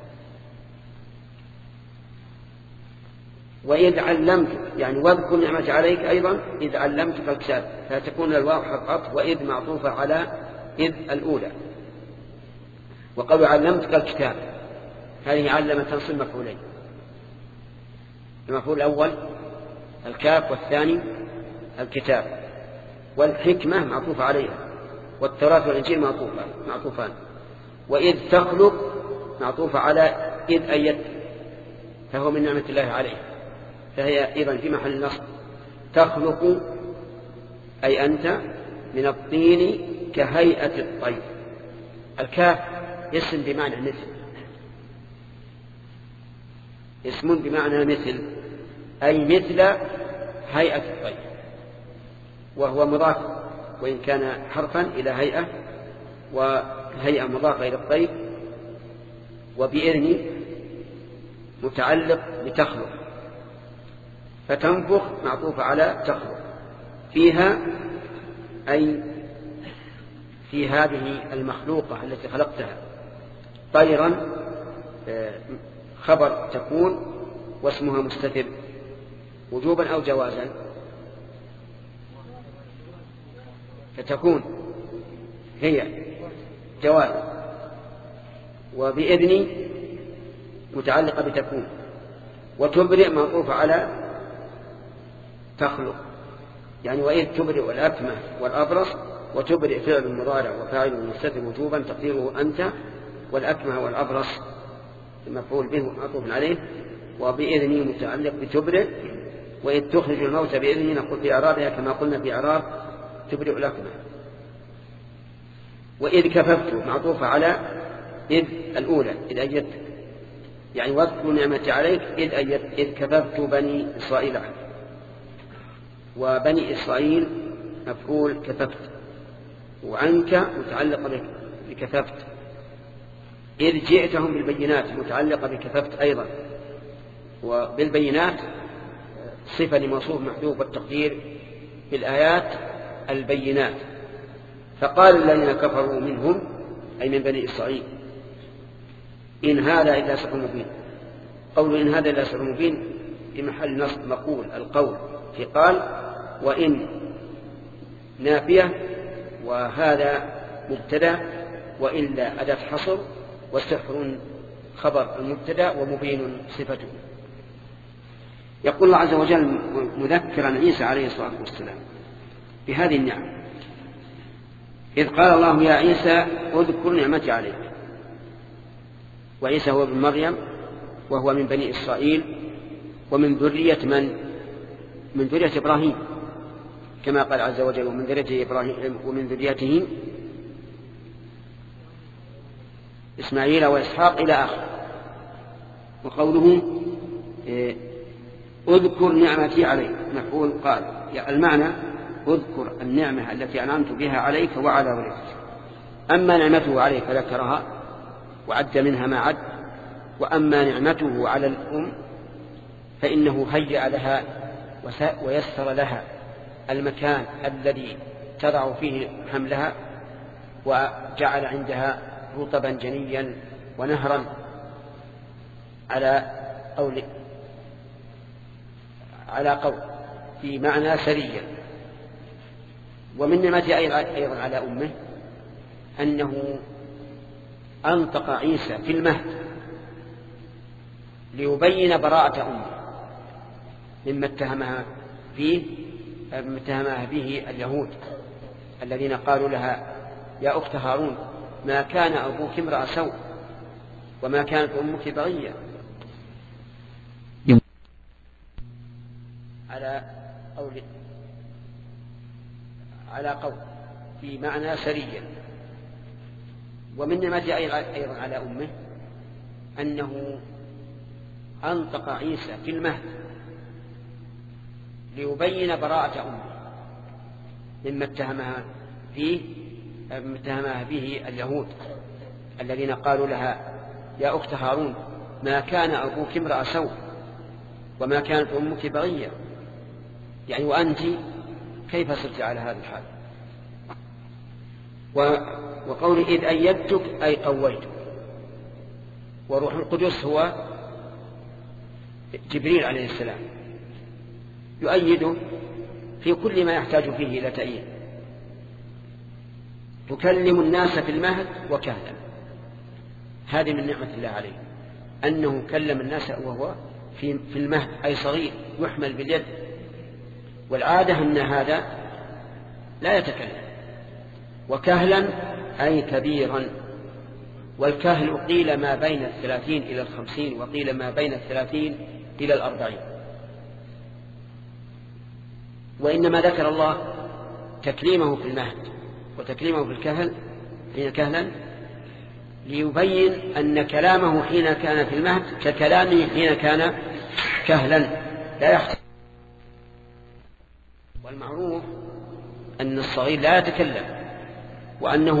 وإذ علمتك يعني واذكر نعمتي عليك أيضا إذ علمتك الكتاب، فتكون الواو حرف عطف وإذ معطوفة على إذ الأولى. وقول علمتك الكتاب هذه علم تنصب مفعولين، المفعول الأول الكاف والثاني الكتاب، والحكمة معطوفة عليها، والتوراة والإنجيل معطوفة معطوفان. وإذ تخلق معطوفة على إذ أيدت، فهو من نعمة الله عليه، فهي أيضا في محل نصب. تخلق أي أنت من الطين كهيئة الطير. الكاف اسم بمعنى مثل، اسم بمعنى مثل أي مثل هيئة الطير، وهو مضاف وإن كان حرفا إلى هيئة، وهيئة مضافة إلى الطير. وبإذن متعلق بتخلق، فتنفخ معطوفة على تخلق. فيها أي في هذه المخلوقة التي خلقتها طيرا خبر تكون واسمها مستتر وجوبا أو جوازا، فتكون هي جوازا. وبإذن متعلقة بتكون. وتبرئ معطوفة على تخلق، يعني وإذ تبرئ الأكمة والأبرص. وتبرئ فعل المضارع وفاعل مستتر وجوبا تقديره أنت، والأكمة والأبرص المفعول به معطوف عليه. وبإذن متعلق بتبرئ. وإذ تخرج الموت بإذن نقول في إعرابها كما قلنا في إعراب تبرئ الأكمة. وإذ كففت معطوفة على إذ الأولى إذ أيدت، يعني واذكر نعمتي عليك إذ أيدت إذ كففت بني إسرائيل عنك. وبني إسرائيل مفعول كففت، وعنك متعلقة بكففت. إذ جئتهم بالبينات متعلقة بكففت أيضا، وبالبينات صفة لموصوف محذوف والتقدير بالآيات البينات. فقال الذين كفروا منهم أي من بني إسرائيل إن هذا إلا سحر مبين. قول إن هذا إلا سحر مبين في محل نصب مقول القول في قال، وإن نافية وهذا مبتدأ وإلا أداة حصر، وسحر خبر المبتدأ ومبين صفته. يقول الله عز وجل مذكرا عيسى عليه الصلاة والسلام بهذه النعم، إذ قال الله يا عيسى اذكر نعمتي عليك. وعيسى هو ابن مريم، وهو من بني إسرائيل، ومن ذرية من؟ من ذرية إبراهيم، كما قال عز وجل ومن ذريته إبراهيم ومن ذريته إسماعيل وإسحاق إلى آخر. وقوله اذكر نعمتي عليك مفعول قال، المعنى اذكر النعمة التي أنعمت بها عليك وعلى ولدك. أما نعمته عليك فذكرها وعد منها ما عد، وأما نعمته على الأم فإنه هيأ لها ويسر لها المكان الذي تضع فيه حملها، وجعل عندها رطبا جنيا ونهرا على قول على قول في معنى سريا. ومن نعمته أيضا على أمه أنه أنطق عيسى في المهد ليبين براءة أمه مما اتهمها فيه مما اتهمها به اليهود الذين قالوا لها يا أخت هارون ما كان أبوك امرأ سوء وما كانت أمك بغيا، على قول على قول في معنى سريا. ومن نعمته أيضا على أمه أنه أنطق عيسى في المهد ليبين براءة أمه مما اتهمها فيه مما اتهمها به اليهود الذين قالوا لها يا أخت هارون ما كان أبوك امرأ سوء وما كانت أمك بغيا، يعني وأنت كيف صرت على هذا الحال. وقول إذ أيدتك أي قويتك. وروح القدس هو جبريل عليه السلام يؤيده في كل ما يحتاج فيه إلى تأييد. تكلم الناس في المهد وكهلا، هذه من نعمة الله عليه أنه كلم الناس وهو في المهد أي صغير يحمل باليد، والعادة أن هذا لا يتكلم. وكهلا أي كبيرا، والكهل قيل ما بين الثلاثين إلى الخمسين وقيل ما بين الثلاثين إلى الأربعين. وإنما ذكر الله تكليمه في المهد وتكليمه في الكهل حين كهلا ليبين أن كلامه حين كان في المهد ككلامه حين كان كهلا لا يحصل. والمعروف أن الصغير لا يتكلم، وأنه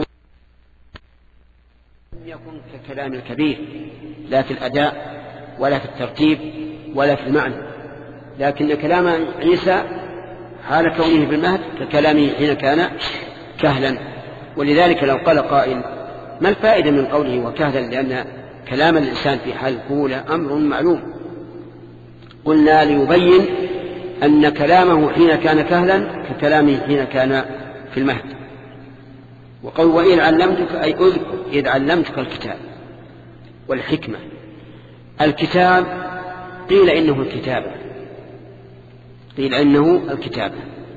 لم يكن ككلام الكبير لا في الأداء ولا في الترتيب ولا في المعنى، لكن كلام عيسى حال كونه في المهد ككلامه حين كان كهلا. ولذلك لو قال قائل ما الفائدة من قوله وكهلا، لأن كلام الإنسان في حال الكهولة أمر معلوم، قلنا ليبين أن كلامه حين كان كهلا ككلامه حين كان في المهد. وقول وإذ علمتك أي أذكر إذ علمتك الكتاب والحكمة. الكتاب قيل إنه الكتابة قيل إنه الكتابة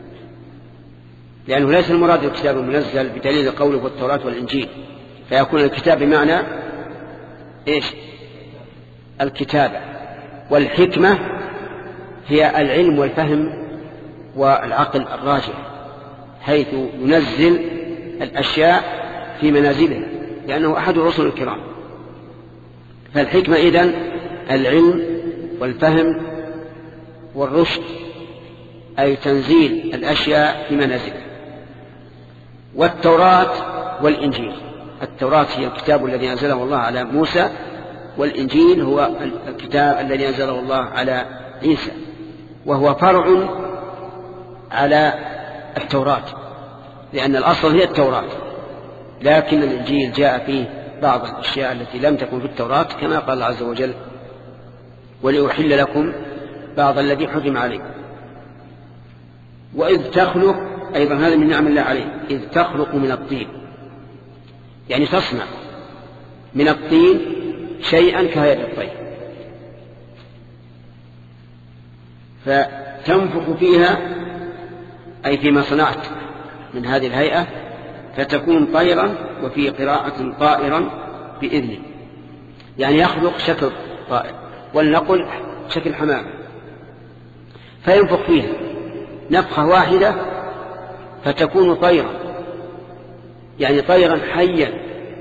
لأنه ليس المراد الكتاب المنزل بدليل قوله والتوراة والإنجيل، فيكون الكتاب بمعنى إيش؟ الكتابة. والحكمة هي العلم والفهم والعقل الراجح، حيث ينزل الأشياء في منازلها لأنه أحد الرسل الكرام. فالحكمة إذن العلم والفهم والرشد، أي تنزيل الأشياء في منازلها. والتوراة والإنجيل، التوراة هي الكتاب الذي أنزله الله على موسى، والإنجيل هو الكتاب الذي أنزله الله على عيسى، وهو فرع على التوراة لأن الأصل هي التوراة، لكن الإنجيل جاء فيه بعض الأشياء التي لم تكن في التوراة كما قال الله عز وجل ولأحل لكم بعض الذي حرم عليكم. وإذ تخلق أيضا هذا من نعم الله عليه، إذ تخلق من الطين، يعني تصنع من الطين شيئا كهيئة الطير، فتنفخ فيها أي فيما صنعت من هذه الهيئة فتكون طيرا، وفي قراءة طائرا بإذنه، يعني يخلق شكل طائر، ولنقل شكل حمام، فينفخ فيها نفخة واحدة فتكون طيرا، يعني طيرا حيا.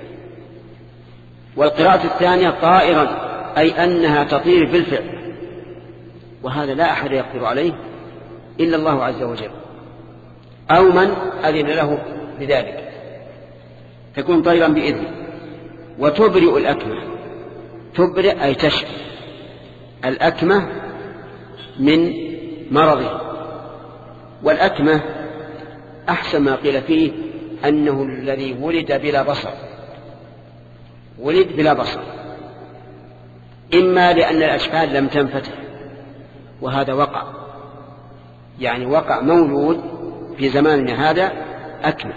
والقراءة الثانية طائرا أي أنها تطير بالفعل، وهذا لا أحد يقدر عليه إلا الله عز وجل أو من أذن له بذلك، تكون طيرا بإذنه. وتبرئ الأكمة، تبرئ أي تشفي الأكمة من مرضه. والأكمة أحسن ما قيل فيه أنه الذي ولد بلا بصر، ولد بلا بصر، إما لأن الأشفال لم تنفتح، وهذا وقع، يعني وقع مولود في زماننا هذا أكمة،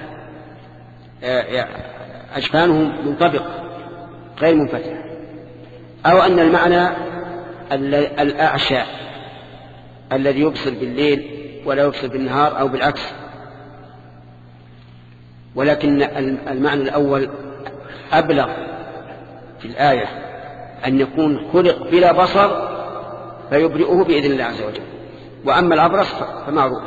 أشفانهم منطبقة غير منفتحة، أو أن المعنى الأعشى الذي يبصر بالليل ولا يبصر بالنهار أو بالعكس. ولكن المعنى الأول أبلغ في الآية، أن يكون خلق بلا بصر فيبرئه بإذن الله عز وجل. وأما العبرص فمعروف.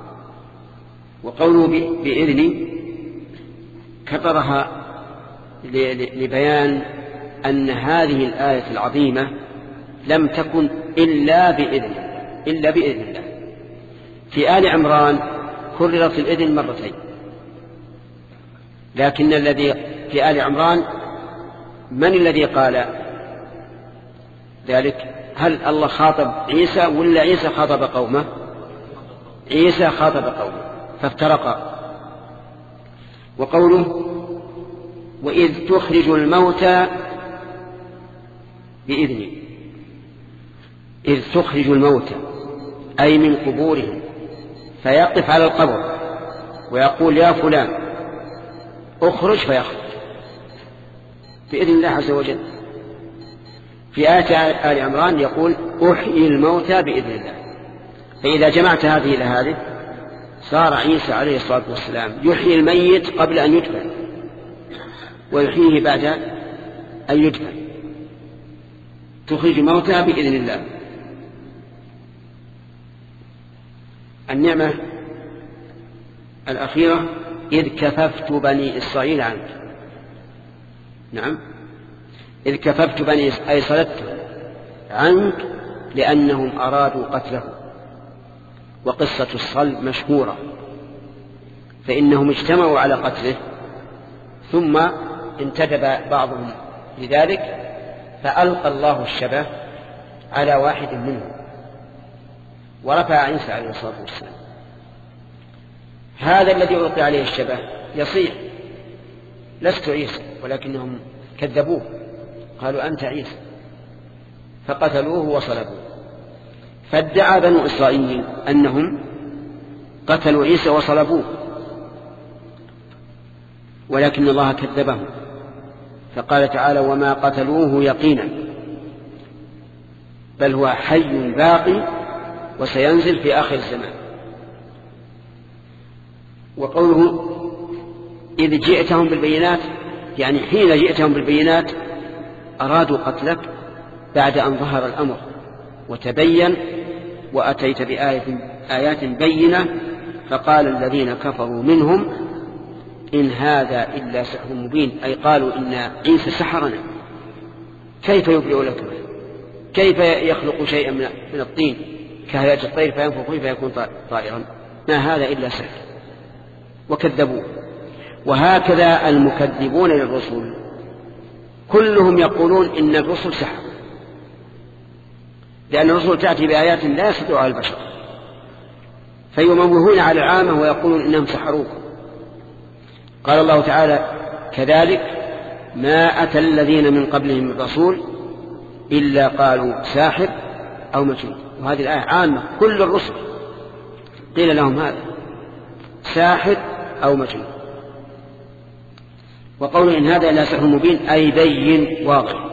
وقوله بإذن كبرها لبيان أن هذه الآية العظيمة لم تكن إلا بإذن إلا بإذن الله. في آل عمران كررت الإذن مرتين، لكن الذي في آل عمران من الذي قال ذلك؟ هل الله خاطب عيسى ولا عيسى خاطب قومه؟ عيسى خاطب قومه فافترقا. وقوله وإذ تخرج الموتى بإذنه، إذ تخرج الموتى أي من قبورهم، فيقف على القبر ويقول يا فلان اخرج فيخرج بإذن الله عز وجل. في آية آل عمران يقول أحيي الموتى بإذن الله. فإذا جمعت هذه إلى هذه صار عيسى عليه الصلاة والسلام يحيي الميت قبل أن يدفن، ويحييه بعد أن يدفن. تخرج الموتى بإذن الله. النعمة الأخيرة إذ كففت بني إسرائيل عنك. نعم، إذ كففت بني أي صلدت عنك لأنهم أرادوا قتله. وقصة الصلب مشهورة، فإنهم اجتمعوا على قتله ثم انتدب بعضهم لذلك فألقى الله الشبه على واحد منهم ورفع عيسى عليه الصلاة والسلام. هذا الذي ألقي عليه الشبه يصيح لست عيسى، ولكنهم كذبوه قالوا أنت عيسى فقتلوه وصلبوه. فادعى بنو إسرائيل أنهم قتلوا عيسى وصلبوه، ولكن الله كذبهم فقال تعالى وما قتلوه يقينا بل هو حي باقي وسينزل في آخر الزمان. وقوله إذ جئتهم بالبينات، يعني حين جئتهم بالبينات أرادوا قتلك بعد أن ظهر الأمر وتبين وأتيت بآية آيات بينة. فقال الذين كفروا منهم إن هذا إلا سحر مبين، أي قالوا إن عيسى سحرنا، كيف يبرئ لكم، كيف يخلق شيئا من الطين كهيئة الطير فينفخ فيه فيكون طائرا، ما هذا إلا سحر، وكذبوه. وهكذا المكذبون للرسل كلهم يقولون إن الرسل سحر، لأن الرسل تأتي بآيات لا يستطيعها البشر، فيموهون على العامة ويقولون إنهم سحروكم. قال الله تعالى كذلك ما أتى الذين من قبلهم من رسول إلا قالوا ساحر أو مجنون. وهذه الآية عامة كل الرسل قيل لهم هذا. ساحر أو مجنون. وقول إن هذا لا سحر مبين أي بين واضح،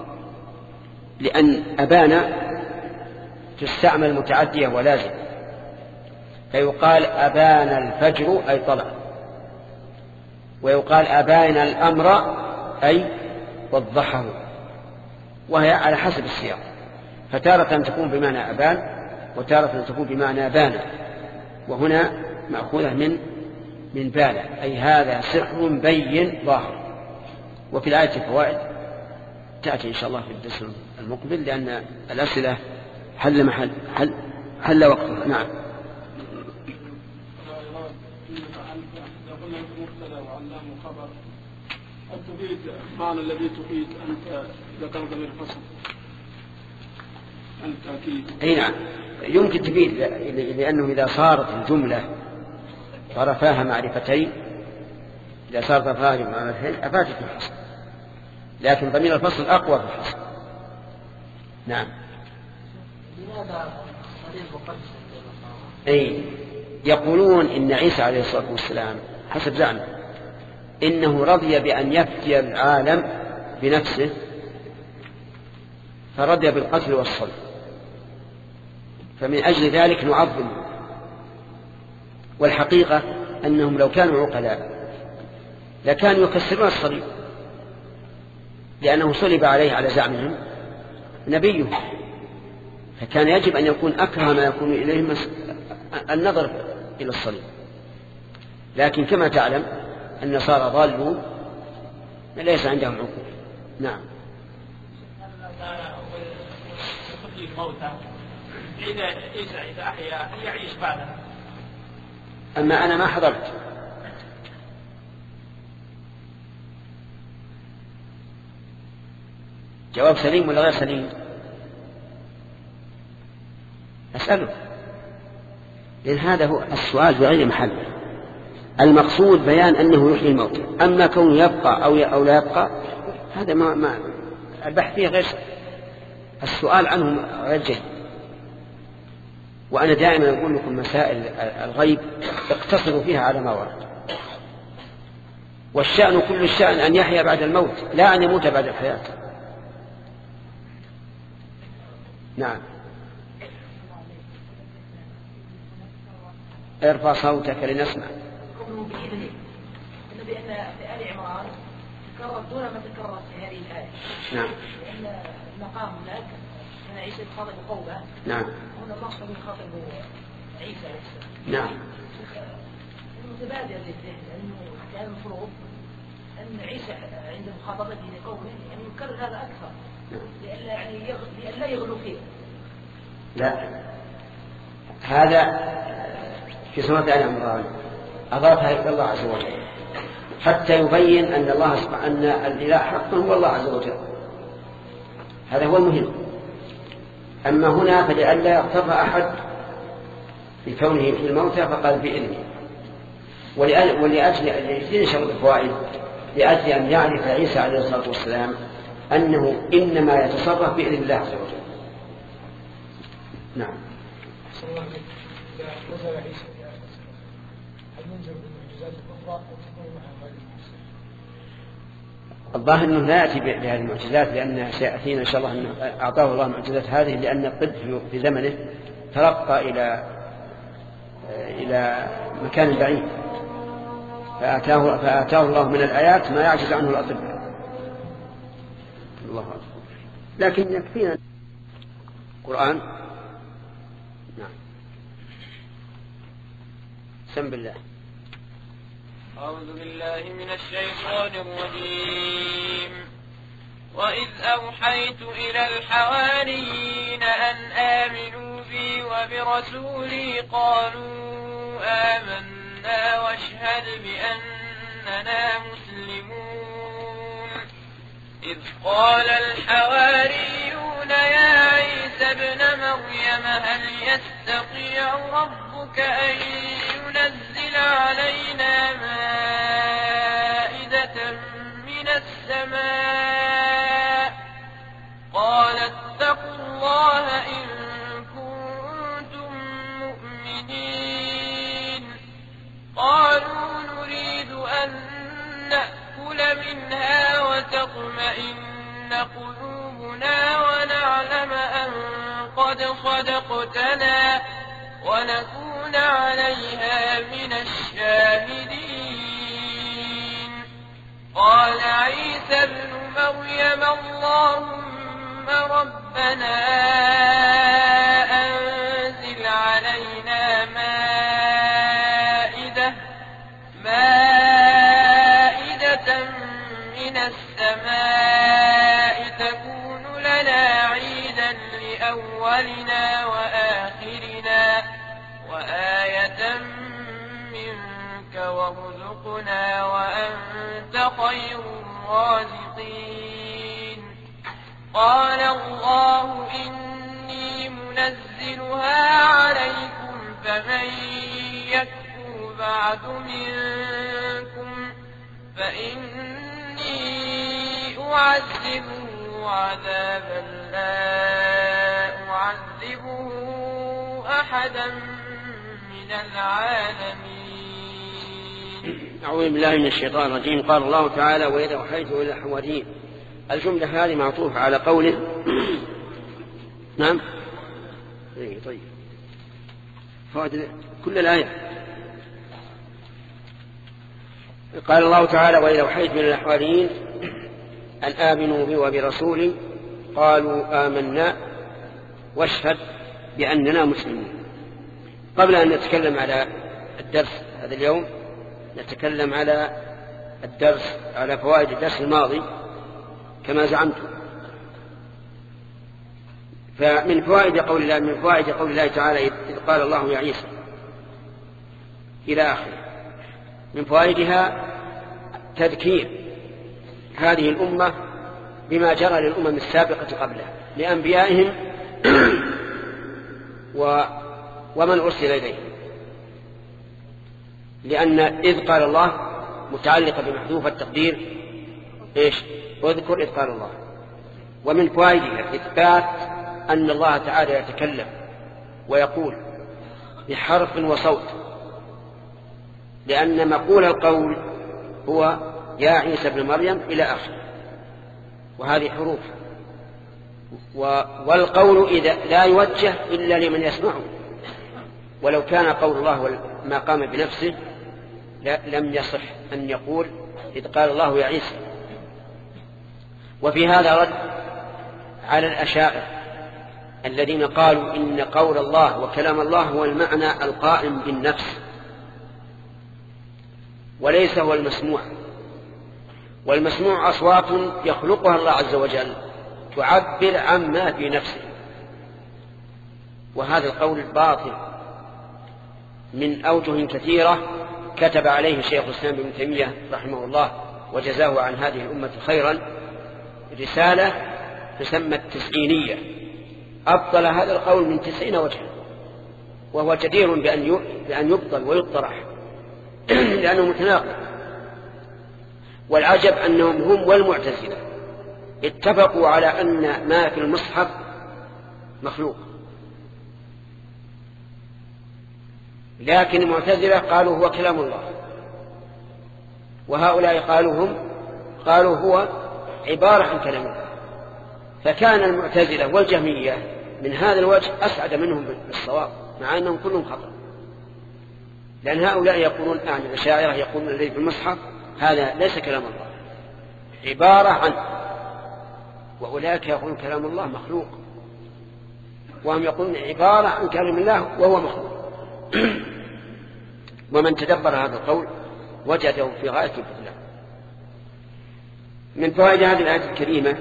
لأن أبان تستعمل متعدية ولازم، فيقال أبان الفجر أي طلع، ويقال أبان الأمر أي وضحه، وهي على حسب السياق، فتارة تكون بمعنى أبان وتارة تكون بمعنى بان، وهنا مأخوذة من من بان أي هذا سحر بين ظاهر. وفي الآية فوائد تأتي إن شاء الله في الدرس المقبل، لأن الأسئلة حل محل حل حل وقتها. نعم. هل تفيد معنى الذي تفيد أنت ذكرت من الفصل التأكيد؟ أي نعم يمكن تفيد، لأنه إذا صارت الجملة طرفاها معرفتين، إذا صارت طرفاها معرفتين أفادت الحصر، لكن ضمير الفصل أقوى في الحصر. نعم. لماذا صليب مقدس؟ أي يقولون إن عيسى عليه الصلاة والسلام حسب زعمه إنه رضي بأن يفتي العالم بنفسه، فرضي بالقتل والصلب، فمن أجل ذلك نعظمه. والحقيقة أنهم لو كانوا عقلاء لكانوا يكسرون الصليب، لأنه صلب عليه على زعمهم نبيه، فكان يجب أن يكون أكره ما يكون إليه النظر إلى الصليب. لكن كما تعلم النصارى ضالون ليس عندهم عقول. نعم. إذا إذا أحيا يعيش بعده. أما أنا ما حضرت. جواب سليم ولا غير سليم؟ أسأله، لأن هذا هو السؤال بغير محله. المقصود بيان أنه يحيي الموتى، أما كونه يبقى أو أو لا يبقى هذا ما ما البحث فيه غير، السؤال عنه غير جيد. وأنا دائما أقول لكم مسائل الغيب اقتصروا فيها على ما ورد، والشأن كل الشأن أن يحيا بعد الموت لا أن يموت بعد الحياة. نعم. ارفع صوتك لنسمع. قوله بإذنه إن بأن في آل عمران تكرر دون ما تكرر في هذه الآية. نعم. لأن المقام هناك كان عيسى يخاطب قومه. نعم. هنا الله يخاطب عيسى عليه السلام. نعم. المتبادر للذهن لأنه كان المفروض أن عيسى عند مخاطبته لقومه يعني يكرر هذا أكثر، لئلا يعني لئلا يغلو فيه. لا، هذا في سورة آل عمران أضافها إلى الله عز وجل حتى يبين أن الله سبحانه أن الإله حق هو الله عز وجل، هذا هو المهم. أما هنا فلئلا يغتر أحد بكونه في الموتى فقال بإذنه، ولأجل أن شرط الفوائد، لأجل أن يعرف عيسى عليه الصلاة والسلام أنه إنما يتصرف بإذن الله عز وجل. نعم. الظاهر أنه لا يأتي بهذه المعجزات، لأن سيأتينا إن شاء الله أن أعطاه الله المعجزات هذه، لأن الطب في زمنه ترقى إلى إلى مكان بعيد، فآتاه, فآتاه الله من الآيات ما يعجز عنه الأطباء. الله أكبر. لكن يكفينا القرآن. نعم. سم بالله. أعوذ بالله من الشيطان الرجيم. وإذ أوحيت إلى الحواريين أن آمنوا بي وبرسولي قالوا آمنا واشهد بأننا مسلمون. إذ قال الحواريون يا عيسى ابن مريم هل يستطيع ربك أن ينزل علينا مائدة من السماء؟ قال اتقوا الله إن كنتم مؤمنين. قلوبنا ونعلم أن قد صدقتنا ونكون عليها من الشاهدين. قال عيسى ابن مريم اللهم ربنا أنزل علينا مائدة مائدة من السماء تكون لنا عيدا لأولنا وآخرنا وآية منك وارزقنا وأنت خير الرازقين. قال الله إني منزلها عليكم فمن يكفر بعد منكم فإني أعذبه عذابا لا أعذبه أحدا من العالمين. أعوذ بالله من الشيطان الرجيم. قال الله تعالى وإذا أوحيت إلى الحواريين. الجملة هذه معطوفة على قوله نعم طيب فوائد كل الآية. قال الله تعالى وإذا أوحيت إلى الحواريين أن آمنوا بي وبرسولي قالوا آمنا واشهد بأننا مسلمون. قبل أن نتكلم على الدرس هذا اليوم نتكلم على الدرس على فوائد الدرس الماضي كما زعمتم. فمن فوائد قول الله من فوائد قول الله تعالى إذ قال الله يا عيسى إلى آخره، من فوائدها تذكير هذه الأمة بما جرى للأمم السابقة قبلها لأنبيائهم و ومن أرسل إليهم، لأن إذ قال الله متعلقة بمحذوف التقدير إيش؟ واذكر إذ قال الله. ومن فوائدها إثبات أن الله تعالى يتكلم ويقول بحرف وصوت، لأن مقول القول هو يا عيسى بن مريم إلى آخره، وهذه حروف، والقول إذا لا يوجه إلا لمن يسمعه، ولو كان قول الله ما قام بنفسه لم يصح أن يقول إذ قال الله يا عيسى. وفي هذا رد على الأشاعرة الذين قالوا إن قول الله وكلام الله هو المعنى القائم بالنفس وليس هو المسموع، والمسموع أصوات يخلقها الله عز وجل تعبر عما في نفسه، وهذا القول باطل من أوجه كثيرة كتب عليه شيخ الإسلام ابن تيمية رحمه الله وجزاه عن هذه الأمة خيرا رسالة تسمى التسعينية، أبطل هذا القول من تسعين وجها، وهو جدير بأن يبطل ويطرح لأنه متناقض. والعجب أنهم هم والمعتزلة اتفقوا على أن ما في المصحف مخلوق، لكن المعتزلة قالوا هو كلام الله، وهؤلاء قالوا هم قالوا هو عبارة عن كلام الله. فكان المعتزلة والجهمية من هذا الوجه أسعد منهم بالصواب، مع أنهم كلهم خطأ، لأن هؤلاء يقولون عن الأشاعرة يقولون الذي في المصحف هذا ليس كلام الله عبارة عنه، وأولئك يقولون كلام الله مخلوق، وهم يقولون عبارة عن كلام الله وهو مخلوق. ومن تدبر هذا القول وجده في غاية البطلان. من فوائد هذه الآية الكريمة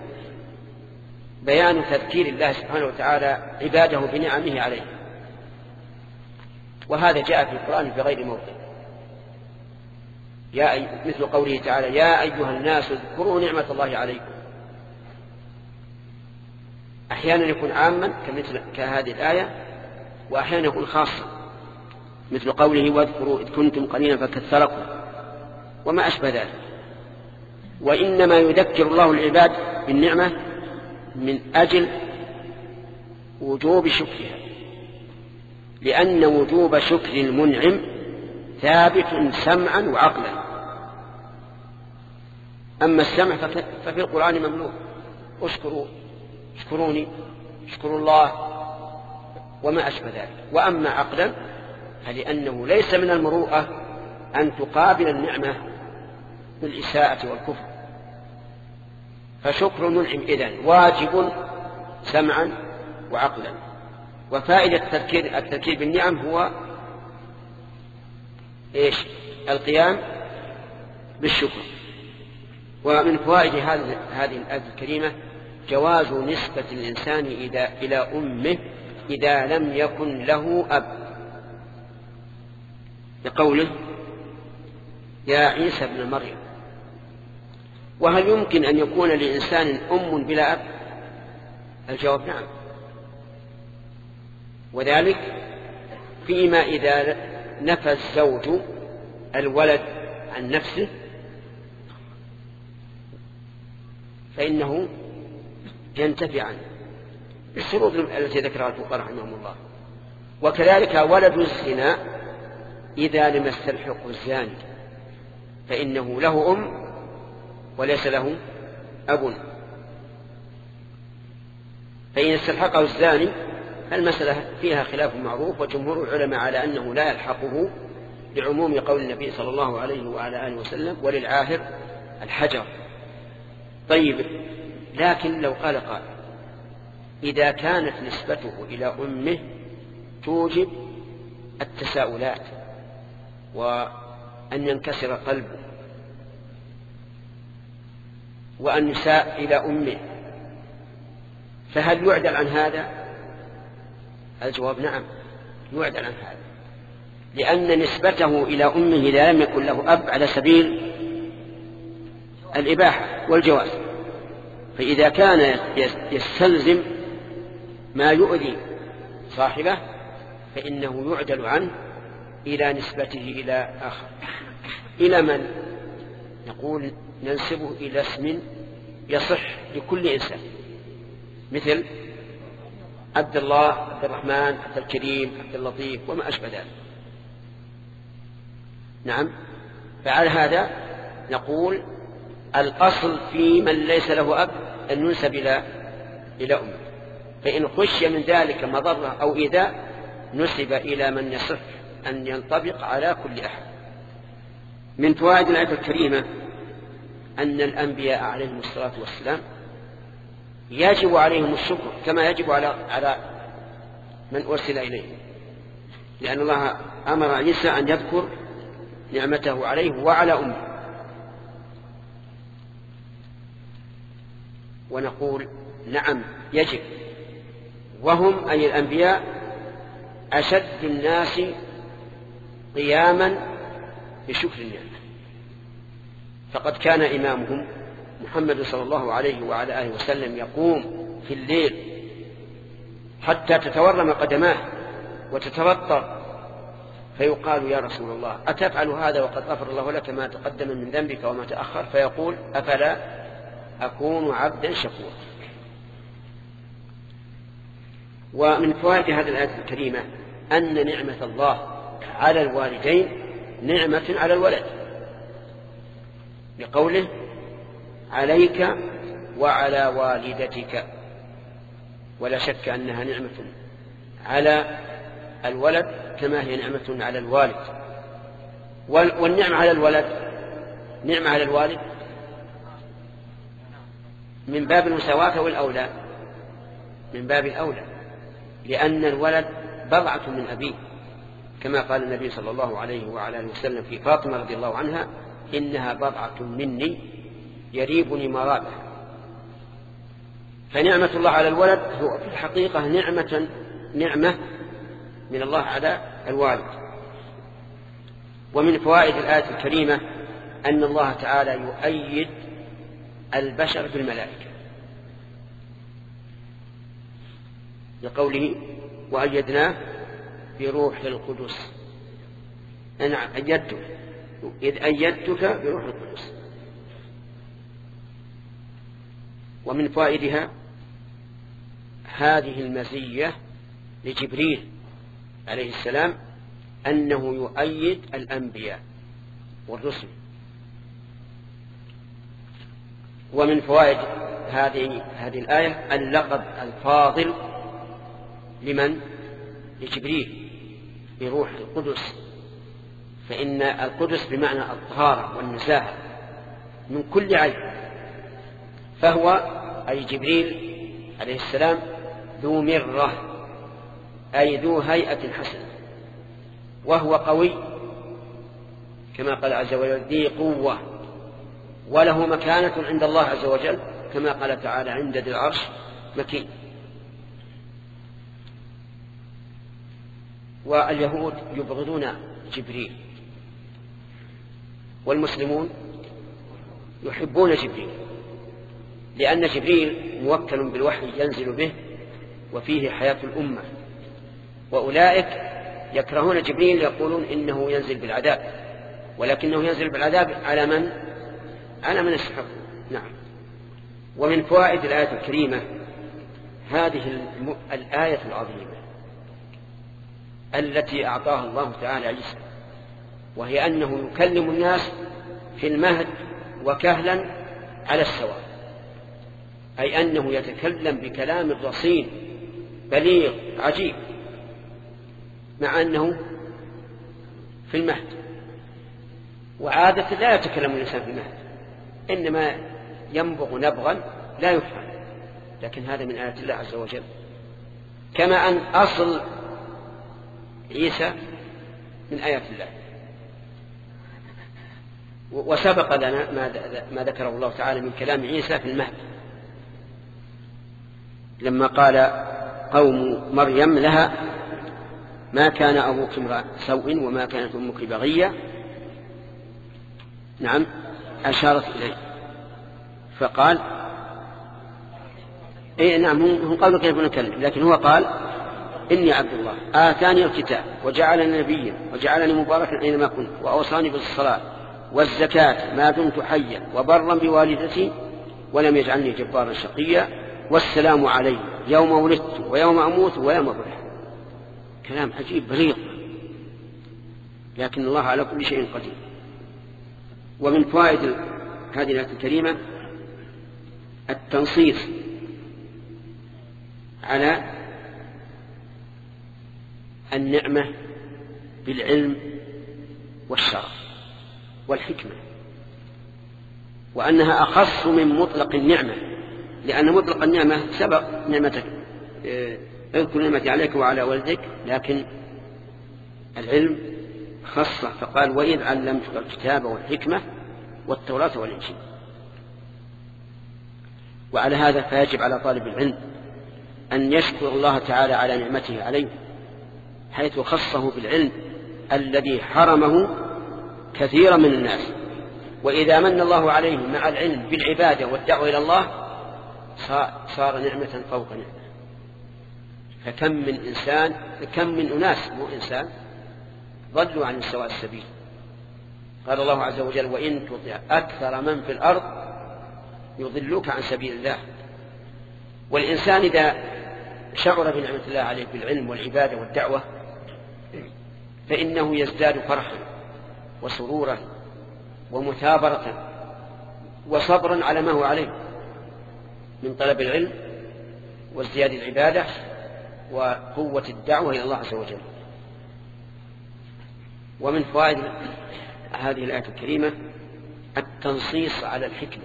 بيان تذكير الله سبحانه وتعالى عباده بنعمه عليه، وهذا جاء في القرآن في غير موضع، يا أي... مثل قوله تعالى يا أيها الناس اذكروا نعمة الله عليكم. أحيانا يكون عاما كمثل كهذه الآية، وأحيانا يكون خاصا مثل قوله واذكروا إذ كنتم قليلا فكثركم وما أشبه ذلك. وإنما يذكر الله العباد بالنعمة من أجل وجوب شكرها، لأن وجوب شكر المنعم ثابت سمعا وعقلا. أما السمع ففي القرآن ممنوع اشكروا اشكروني اشكروا الله وما أشبه ذلك. وأما عقلا فلأنه ليس من المروءة أن تقابل النعمة بالإساءة والكفر، فشكر منعم إذن واجب سمعا وعقلا. وفائدة التذكير, التذكير بالنعم هو إيش؟ القيام بالشكر. ومن فوائد هذه الآية الكريمة جواز نسبة الإنسان إلى أمه إذا لم يكن له أب، لقوله يا عيسى ابن مريم. وهل يمكن أن يكون لإنسان أم بلا أب؟ الجواب نعم، وذلك فيما إذا نفى الزوج الولد عن نفسه فإنه ينتفي عنه بالشروط التي ذكرها الفقهاء رحمهم الله. وكذلك ولد الزنا إذا لم يستلحق الزاني فإنه له أم وليس له أب، فإن استلحقه الزاني المسألة فيها خلاف معروف، وجمهور العلماء على أنه لا يلحقه لعموم قول النبي صلى الله عليه وعلى آله وسلم وللعاهر الحجر. طيب، لكن لو قال قال إذا كانت نسبته إلى أمه توجب التساؤلات وأن ينكسر قلبه وأن يساء إلى أمه، فهل يعدل عن هذا؟ الجواب نعم، يعدل عن هذا، لأن نسبته إلى أمه إذا لم يكن له أب على سبيل الإباحة والجواز، فإذا كان يستلزم ما يؤذي صاحبه فإنه يعدل عنه إلى نسبته إلى آخر. إلى من؟ نقول ننسبه إلى اسم يصح لكل إنسان، مثل عبد الله، عبد الرحمن، عبد الكريم، عبد اللطيف وما أشبه ذلك. نعم، فعلى هذا نقول الأصل في من ليس له أب أن ينسب إلى إلى أمه، فإن خشي من ذلك مضرة أو إيذاء نسب إلى من يصح أن ينطبق على كل أحد. من فوائد الآية الكريمة أن الأنبياء عليهم الصلاة والسلام يجب عليهم الشكر كما يجب على على من أرسل إليه، لأن الله أمر عيسى أن يذكر نعمته عليه وعلى أمه. ونقول نعم يجب، وهم أي الأنبياء أشد الناس قياما بشكر النعمة، فقد كان إمامهم محمد صلى الله عليه وعلى آله وسلم يقوم في الليل حتى تتورم قدماه وتتبطر، فيقال يا رسول الله أتفعل هذا وقد غفر الله لك ما تقدم من ذنبك وما تأخر؟ فيقول أفلا أكون عبدا شكورا. ومن فوائد هذه الآية الكريمة أن نعمة الله على الوالدين نعمة على الولد، بقوله عليك وعلى والدتك، ولا شك أنها نعمة على الولد كما هي نعمة على الوالد. والنعمة على الولد نعمة على الوالد من باب المساواة والأولى، من باب الأولى، لأن الولد بضعة من أبيه، كما قال النبي صلى الله عليه وعلى آله وسلم في فاطمة رضي الله عنها إنها بضعة مني يريبني مرابه. فنعمة الله على الولد هو في الحقيقة نعمة نعمة من الله على الوالد. ومن فوائد الآية الكريمة أن الله تعالى يؤيد البشر بالملائكة، لقوله وأيدناه بروح القدس. أنا أيدتك إذ أيدتك بروح القدس. ومن فوائدها هذه المزية لجبريل عليه السلام أنه يؤيد الأنبياء والرسل. ومن فوائد هذه هذه الآية اللقب الفاضل لمن؟ لجبريل بروح القدس، فإن القدس بمعنى الطهارة والنزاهة من كل عيب، فهو أي جبريل عليه السلام ذو مرة أي ذو هيئة حسنة، وهو قوي كما قال عز وجل ذي قوة، وله مكانة عند الله عز وجل كما قال تعالى عند ذي العرش مكين. واليهود يبغضون جبريل، والمسلمون يحبون جبريل، لأن جبريل موكل بالوحي ينزل به وفيه حياة الأمة، وأولئك يكرهون جبريل يقولون إنه ينزل بالعذاب، ولكنه ينزل بالعذاب على من؟ على من يستحق. نعم. ومن فوائد الآية الكريمة هذه الآية العظيمة التي أعطاها الله تعالى عيسى، وهي أنه يكلم الناس في المهد وكهلا على السواء، أي أنه يتكلم بكلام رصين بليغ عجيب، مع أنه في المهد. وعادة لا يتكلم الإنسان في المهد، إنما ينبغ نبغا لا يفهم، لكن هذا من آيات الله عز وجل. كما أن أصل عيسى من آيات الله. وسبق لنا ما ذكره الله تعالى من كلام عيسى في المهد لما قال قوم مريم لها ما كان أبوك امرأ سوء وما كانت أمك بغية، نعم أشارت إليه فقال إيه نعم هم قالوا كيف نكلم، لكن هو قال إني عبد الله آتاني الكتاب وجعلني نبيا وجعلني مباركا أينما كنت وأوصاني بالصلاة والزكاة ما دمت حيا وبرا بوالدتي ولم يجعلني جبارا شقيا والسلام علي يوم ولدت ويوم أموت ويوم أبعث. كلام عجيب بليغ، لكن الله على كل شيء قدير. ومن فوائد هذه الآية الكريمة التنصيص على النعمة بالعلم والشرف والحكمة، وأنها أخص من مطلق النعمة، لأن مطلق النعمة سبق نعمتك اذكر نعمتي عليك وعلى والدك، لكن العلم خاصة فقال وإذ علمتك الكتاب والحكمة والتوراة والإنجيل. وعلى هذا فيجب على طالب العلم أن يشكر الله تعالى على نعمته عليه، حيث خصه بالعلم الذي حرمه كثيرا من الناس. وإذا من الله عليه مع العلم بالعبادة والدعوة إلى الله صار نعمة فوق نعمة. فكم من إنسان كم من أناس مو إنسان ضلوا عن سواء السبيل. قال الله عز وجل وإن تطع أكثر من في الأرض يضلوك عن سبيل الله. والإنسان إذا شعر بنعمة الله عليه بالعلم والعبادة والدعوة فإنه يزداد فرحا وسرورا ومثابرة وصبرا على ما هو عليه من طلب العلم وازدياد العبادة وقوة الدعوة إلى الله عز وجل. ومن فوائد هذه الآية الكريمة التنصيص على الحكمة،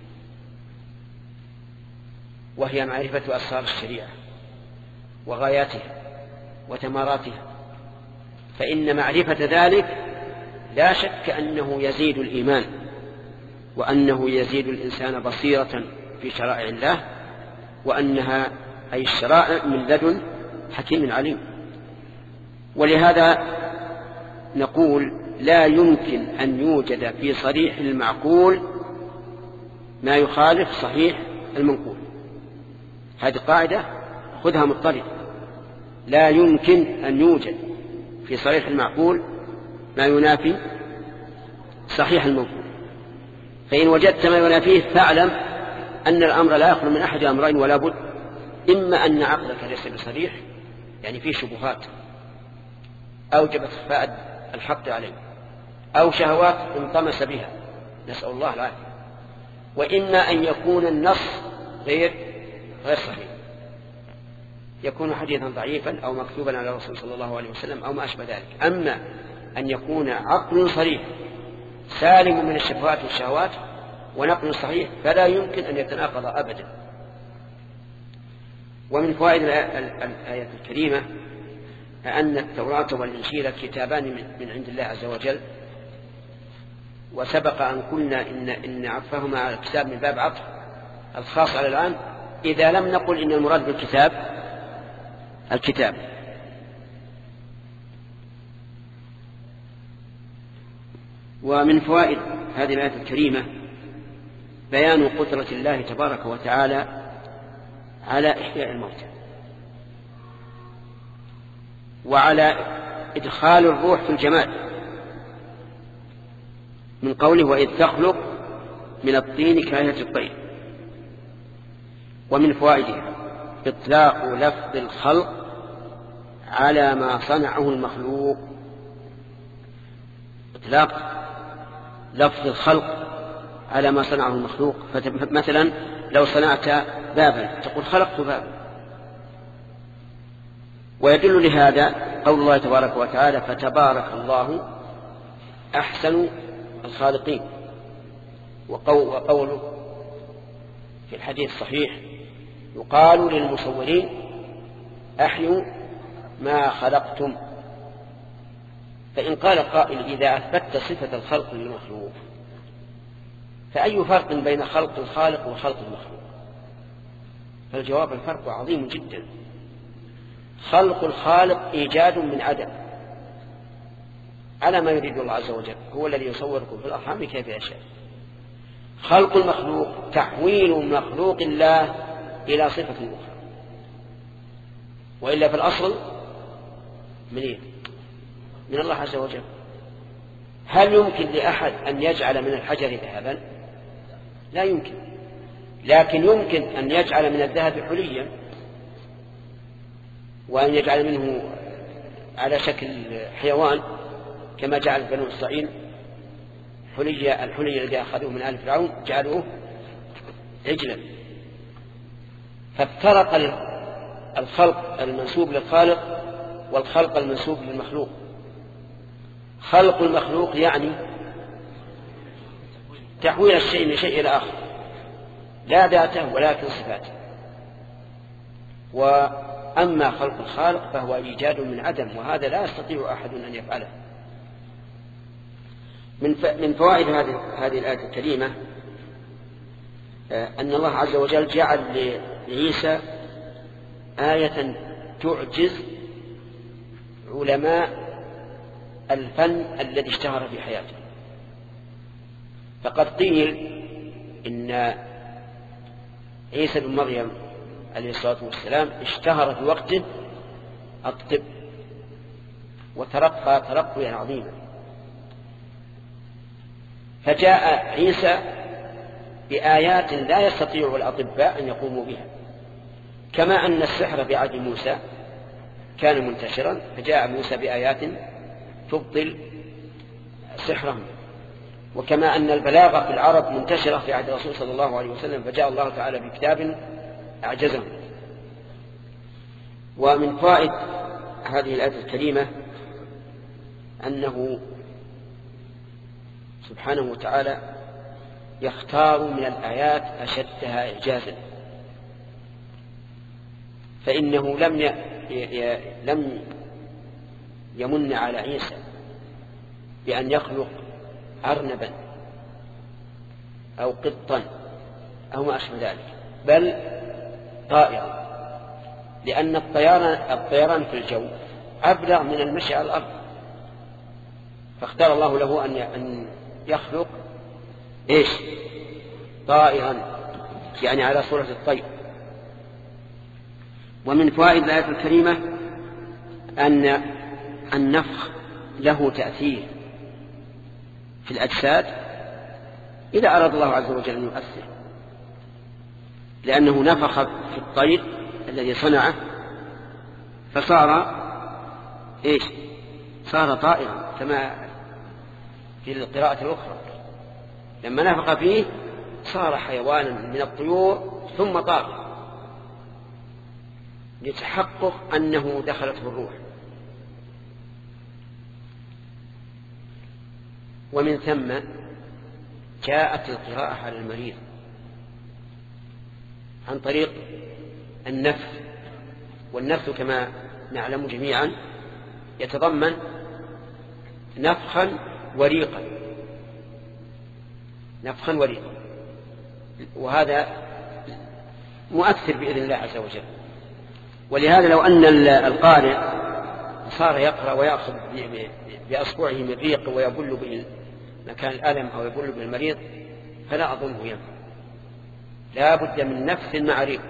وهي معرفة أسرار الشريعة وغاياتها وثمراتها، فإن معرفة ذلك لا شك أنه يزيد الإيمان، وأنه يزيد الإنسان بصيرة في شرائع الله، وأنها أي الشرائع من لدن حكيم عليم. ولهذا نقول لا يمكن أن يوجد في صريح المعقول ما يخالف صحيح المنقول. هذه قاعدة خذها مضطردة، لا يمكن أن يوجد في صريح المعقول ما ينافي صحيح المنقول. فإن وجدت ما ينافيه فاعلم أن الأمر لا يخلو من أحد أمرين ولا بد، إما أن عقلك ليس بصريح يعني فيه شبهات أوجبت إخفاء الحق عليه، أو شهوات انطمس بها نسأل الله العافية، وإما أن يكون النص غير غير صحيح، يكون حديثا ضعيفا أو مكتوبا على الرسول صلى الله عليه وسلم أو ما أشبه ذلك. أما أن يكون عقل صريح سالم من الشبهات والشهوات ونقل صحيح فلا يمكن أن يتناقض أبدا. ومن فوائد الآية الكريمة أن التوراة والإنجيل كتابان من عند الله عز وجل، وسبق أن قلنا إن, إن عطفهما على الكتاب من باب عطف الخاص على العام إذا لم نقل إن المراد بالكتاب الكتاب. ومن فوائد هذه الآية الكريمة بيان قدرة الله تبارك وتعالى على إحياء الموتى وعلى إدخال الروح في الجماد، من قوله وإذ تخلق من الطين كهيئة الطير. ومن فوائدها إطلاق لفظ الخلق على ما صنعه المخلوق، إطلاق لفظ الخلق على ما صنعه المخلوق. مثلا لو صنعت بابا تقول خلقت بابا. ويدل لهذا قول الله تبارك وتعالى فتبارك الله أحسن الخالقين، وقوله في الحديث الصحيح يقال للمصورين أحيوا ما خلقتم. فإن قال قائل إذا أثبتت صفة الخلق للمخلوق فأي فرق بين خلق الخالق وخلق المخلوق؟ فالجواب الفرق عظيم جدا. خلق الخالق إيجاد من عدم على ما يريد الله عز وجل، هو الذي يصوركم في الأرحام كيف يشاء. خلق المخلوق تحويل مخلوق الله إلى صفة أخرى، وإلا في الأصل من إيه؟ من الله عز وجل. هل يمكن لأحد أن يجعل من الحجر ذهبا؟ لا يمكن، لكن يمكن أن يجعل من الذهب حليا، وأن يجعل منه على شكل حيوان كما جعل بنو إسرائيل حلي الحلي الذي أخذوه من آل فرعون جعلوه عجلا. فافترق الخلق المنسوب للخالق والخلق المنسوب للمخلوق. خلق المخلوق يعني تحويل الشيء من شيء إلى آخر، لا ذاته ولكن صفاته. وأما خلق الخالق فهو إيجاد من عدم، وهذا لا يستطيع أحد أن يفعله. من فوائد هذه الآية الكريمة أن الله عز وجل جعل لعيسى آية تعجز علماء الفن الذي اشتهر في حياته. فقد قيل إن عيسى بن مريم عليه الصلاة والسلام اشتهر في وقته الطب وترقى ترقيا عظيما، فجاء عيسى بآيات لا يستطيع الأطباء أن يقوموا بها، كما أن السحر في عهد موسى كان منتشرا فجاء موسى بآيات تبطل سحرهم، وكما أن البلاغة في العرب منتشرة في عهد الرسول صلى الله عليه وسلم فجاء الله تعالى بكتاب أعجزهم. ومن فوائد هذه الآية الكريمة أنه سبحانه وتعالى يختار من الآيات أشدها إعجازا، فإنه لم ي... ي... لم يمن على عيسى بأن يخلق أرنبا أو قطا أو ما أشبه ذلك، بل طائرا، لأن الطيران الطيران في الجو أبلغ من المشي على الأرض، فاختار الله له أن يخلق إيش؟ طائرا، يعني على صورة الطير. ومن فوائد الآية الكريمة أن النفخ له تأثير في الأجساد إذا أراد الله عز وجل أن يؤثر، لأنه نفخ في الطير الذي صنعه فصار إيش؟ صار طائرا، كما في القراءة الأخرى لما نفخ فيه صار حيوانا من الطيور ثم طار لتحقق أنه دخلته الروح. ومن ثم جاءت القراءة على المريض عن طريق النفث، والنفث كما نعلم جميعا يتضمن نفخا وريقا، نفخا وريقا، وهذا مؤثر بإذن الله عز وجل. ولهذا لو أن القارئ صار يقرأ ويأخذ بأصبعه من ريق ويبل به مكان الألم أو يبل به المريض فلا أظنه ينفع، لا بد من نفس مع ريق.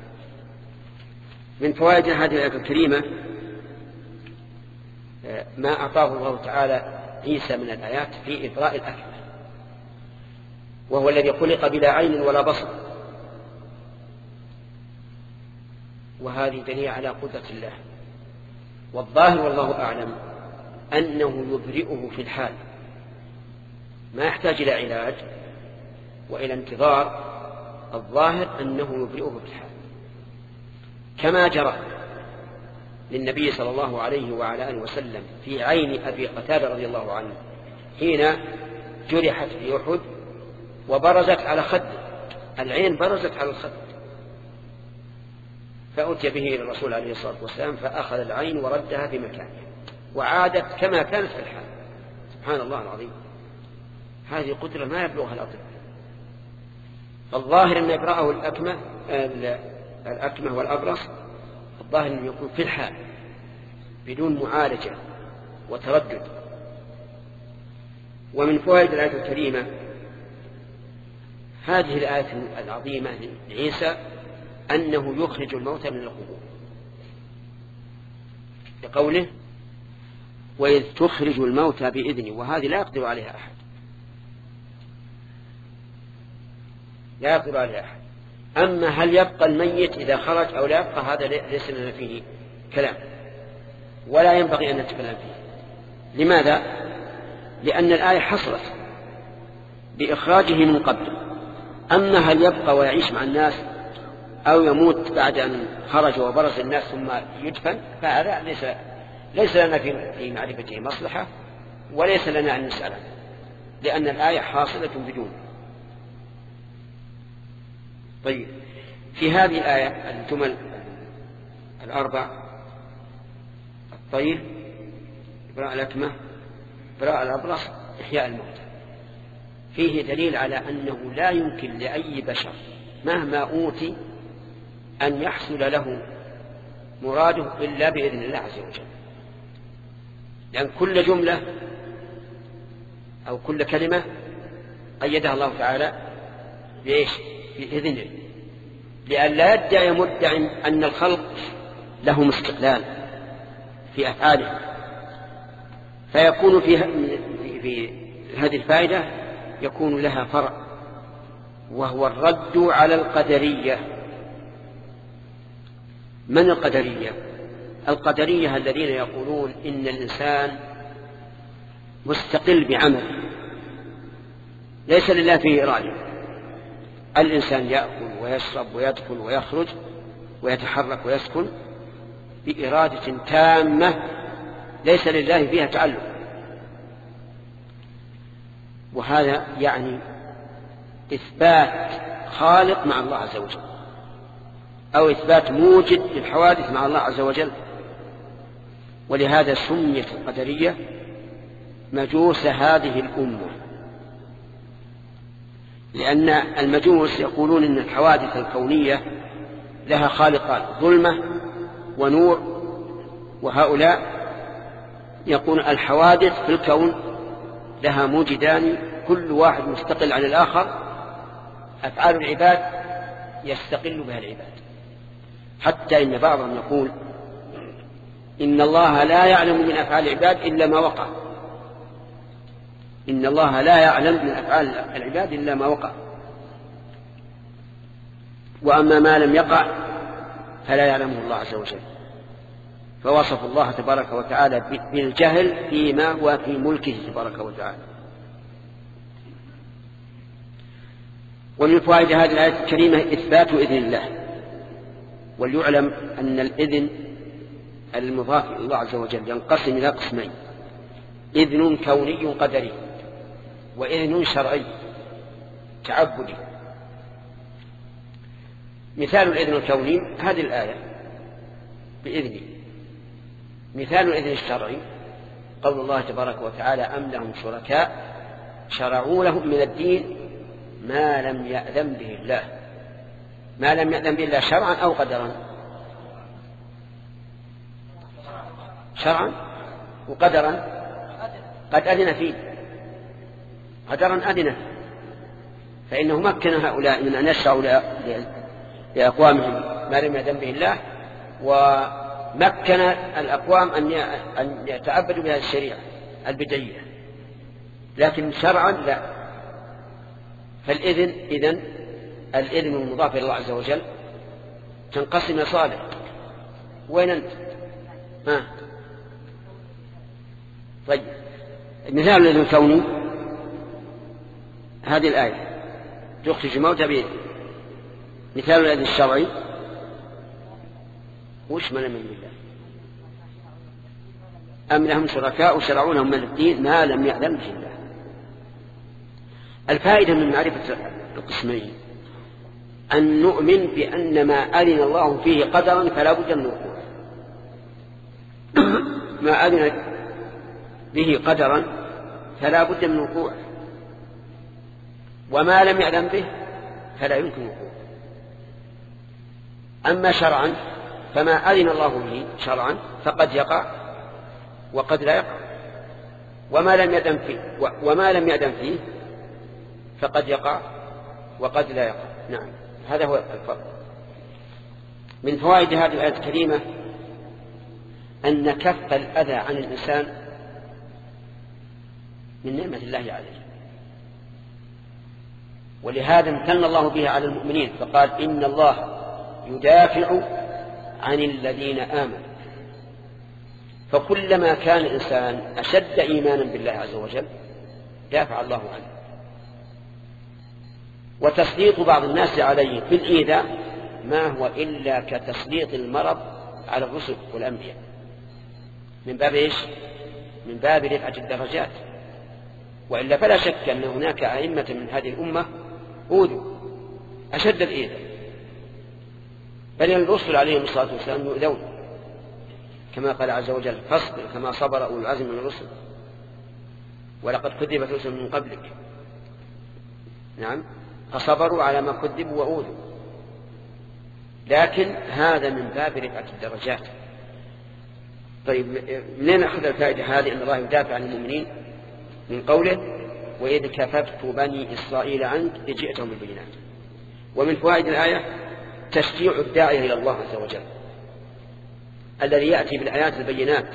من فوائد هذه الآية الكريمة ما أعطاه الله تعالى عيسى من الآيات في إبراء الأكمة، وهو الذي خلق بلا عين ولا بصر، وهذه دليل على قدرة الله. والظاهر والله أعلم أنه يبرئه في الحال، ما يحتاج إلى علاج وإلى انتظار، الظاهر أنه يبرئه في الحال، كما جرى للنبي صلى الله عليه وعلى آله وسلم في عين أبي قتادة رضي الله عنه حين جرحت في أحد وبرزت على خده، العين برزت على الخد، فأتي به إلى الرسول عليه الصلاة والسلام فأخذ العين وردها في مكانها وعادت كما كانت في الحال. سبحان الله العظيم، هذه قدرة ما يبلغها الأطباء. الظاهر أن يقرأه الأكمة الأكمة والأبرص، الظاهر أن يكون في الحال بدون معالجة وتردد. ومن فوائد الآية الكريمة هذه الآية العظيمة لعيسى أنه يخرج الموتى من القبور، بقوله وإذ تخرج الموتى بإذنه، وهذه لا يقدر عليها أحد، لا يقدر عليها أحد. أما هل يبقى الميت إذا خرج أو لا يبقى، هذا ليس لنا فيه كلام ولا ينبغي أن نتكلم فيه. لماذا؟ لأن الآية حصلت بإخراجه من قبل. أما هل يبقى ويعيش مع الناس أو يموت بعد أن خرج وبرز الناس ثم يدفن، فهذا ليس, ليس لنا في معرفته مصلحة وليس لنا أن نسأله، لأن الآية حاصلة بدون. طيب، في هذه الآية الجمل الأربع، الطير، إبراء الأكمة، إبراء الأبرص، إحياء الموتى، فيه دليل على أنه لا يمكن لأي بشر مهما أوتي أن يحصل له مراده إلا بإذن الله عز وجل، لأن كل جملة أو كل كلمة قيدها الله تعالى بإيش؟ بإذنه، لأن لا يدعي مدع أن الخلق لهم استقلال في أفعاله. فيكون في, في هذه الفائدة يكون لها فرع، وهو الرد على القدرية. من القدرية؟ القدرية الذين يقولون إن الإنسان مستقل بعمل ليس لله فيه إرادة. الإنسان يأكل ويشرب ويدخل ويخرج ويتحرك ويسكن بإرادة تامة ليس لله فيها تعلق، وهذا يعني إثبات خالق مع الله عز وجل، أو إثبات موجد للحوادث مع الله عز وجل. ولهذا سميت القدرية مجوس هذه الأمة، لأن المجوس يقولون إن الحوادث الكونية لها خالقان، ظلمة ونور، وهؤلاء يقول الحوادث في الكون لها موجدان كل واحد مستقل عن الآخر، أفعال العباد يستقل بها العباد، حتى إن بعضهم يقول إن الله لا يعلم من أفعال العباد إلا ما وقع، إن الله لا يعلم من أفعال العباد إلا ما وقع، وأما ما لم يقع فلا يعلمه الله عز وجل. فوصف الله تبارك وتعالى بالجهل فيما هو في ملكه تبارك وتعالى. ومن فوائد هذه الآية الكريمة إثبات إذن الله. وليعلم أن الإذن المضاف إلى الله عز وجل ينقسم إلى قسمين: إذن كوني قدري، وإذن شرعي تعبدي. مثال الإذن الكوني هذه الآية بإذني. مثال الإذن الشرعي قول الله تبارك وتعالى: أم لهم شركاء شرعوا لهم من الدين ما لم يأذن به الله. ما لم يأذن به الله شرعا أو قدرا؟ شرعا. وقدرا قد أذن فيه، قدرا أذن، فإنه مكن هؤلاء من أن يشرعوا لأقوامهم ما لم يأذن به الله، ومكن الأقوام أن يتعبدوا بهذه الشريعة البدعية. لكن شرعا لا. فالإذن إذن الإذن المضاف إلى الله عز وجل تنقسم صالح. وين أنت؟ ها. طيب، مثال الإذن الكوني هذه الآية تخرج الموتى بإذن. مثال الإذن الشرعي وش من من الله؟ أم لهم شركاء شرعوا لهم من الدين ما لم يأذن به الله. الفائدة من معرفة القسمين أن نؤمن بأن ما أذن الله فيه قدرا فلا بد من وقوع. ما أذن به قدرا فلا بد من وقوع، وما لم يأذن به فلا يمكن وقوع. أما شرعا فما أذن الله به شرعا فقد يقع وقد لا يقع، وما لم يأذن فيه وما لم يأذن فيه فقد يقع وقد لا يقع. نعم، هذا هو الفرق. من فوائد هذه الآية الكريمة أن كف الأذى عن الإنسان من نعمة الله عليه، ولهذا امتن الله به على المؤمنين فقال: إن الله يدافع عن الذين آمنوا. فكلما كان الإنسان أشد إيمانا بالله عز وجل دافع الله عنه. وتسليط بعض الناس عليه في الإيذاء ما هو إلا كتسليط المرض على الرسل والأنبياء، من باب إيش؟ من باب رفعة الدرجات. وإلا فلا شك أن هناك أئمة من هذه الأمة أوذوا أشد الإيذاء، بل الرسل عليهم الصلاة والسلام يؤذون، كما قال عز وجل: فاصبر كما صبر أولو العزم من الرسل ولقد كذبت رسل من قبلك. نعم، فصبروا على ما كذبوا وأوذوا. لكن هذا من باب رفعة الدرجات. طيب، منين أخذ الفائدة هذه أن الله يدافع عن المؤمنين؟ من قوله: وإذ كففت بني إسرائيل عنك إذ جئتهم بالبينات. ومن فوائد الآية تشجيع الداعية إلى الله عز وجل الذي يأتي بالآيات البينات،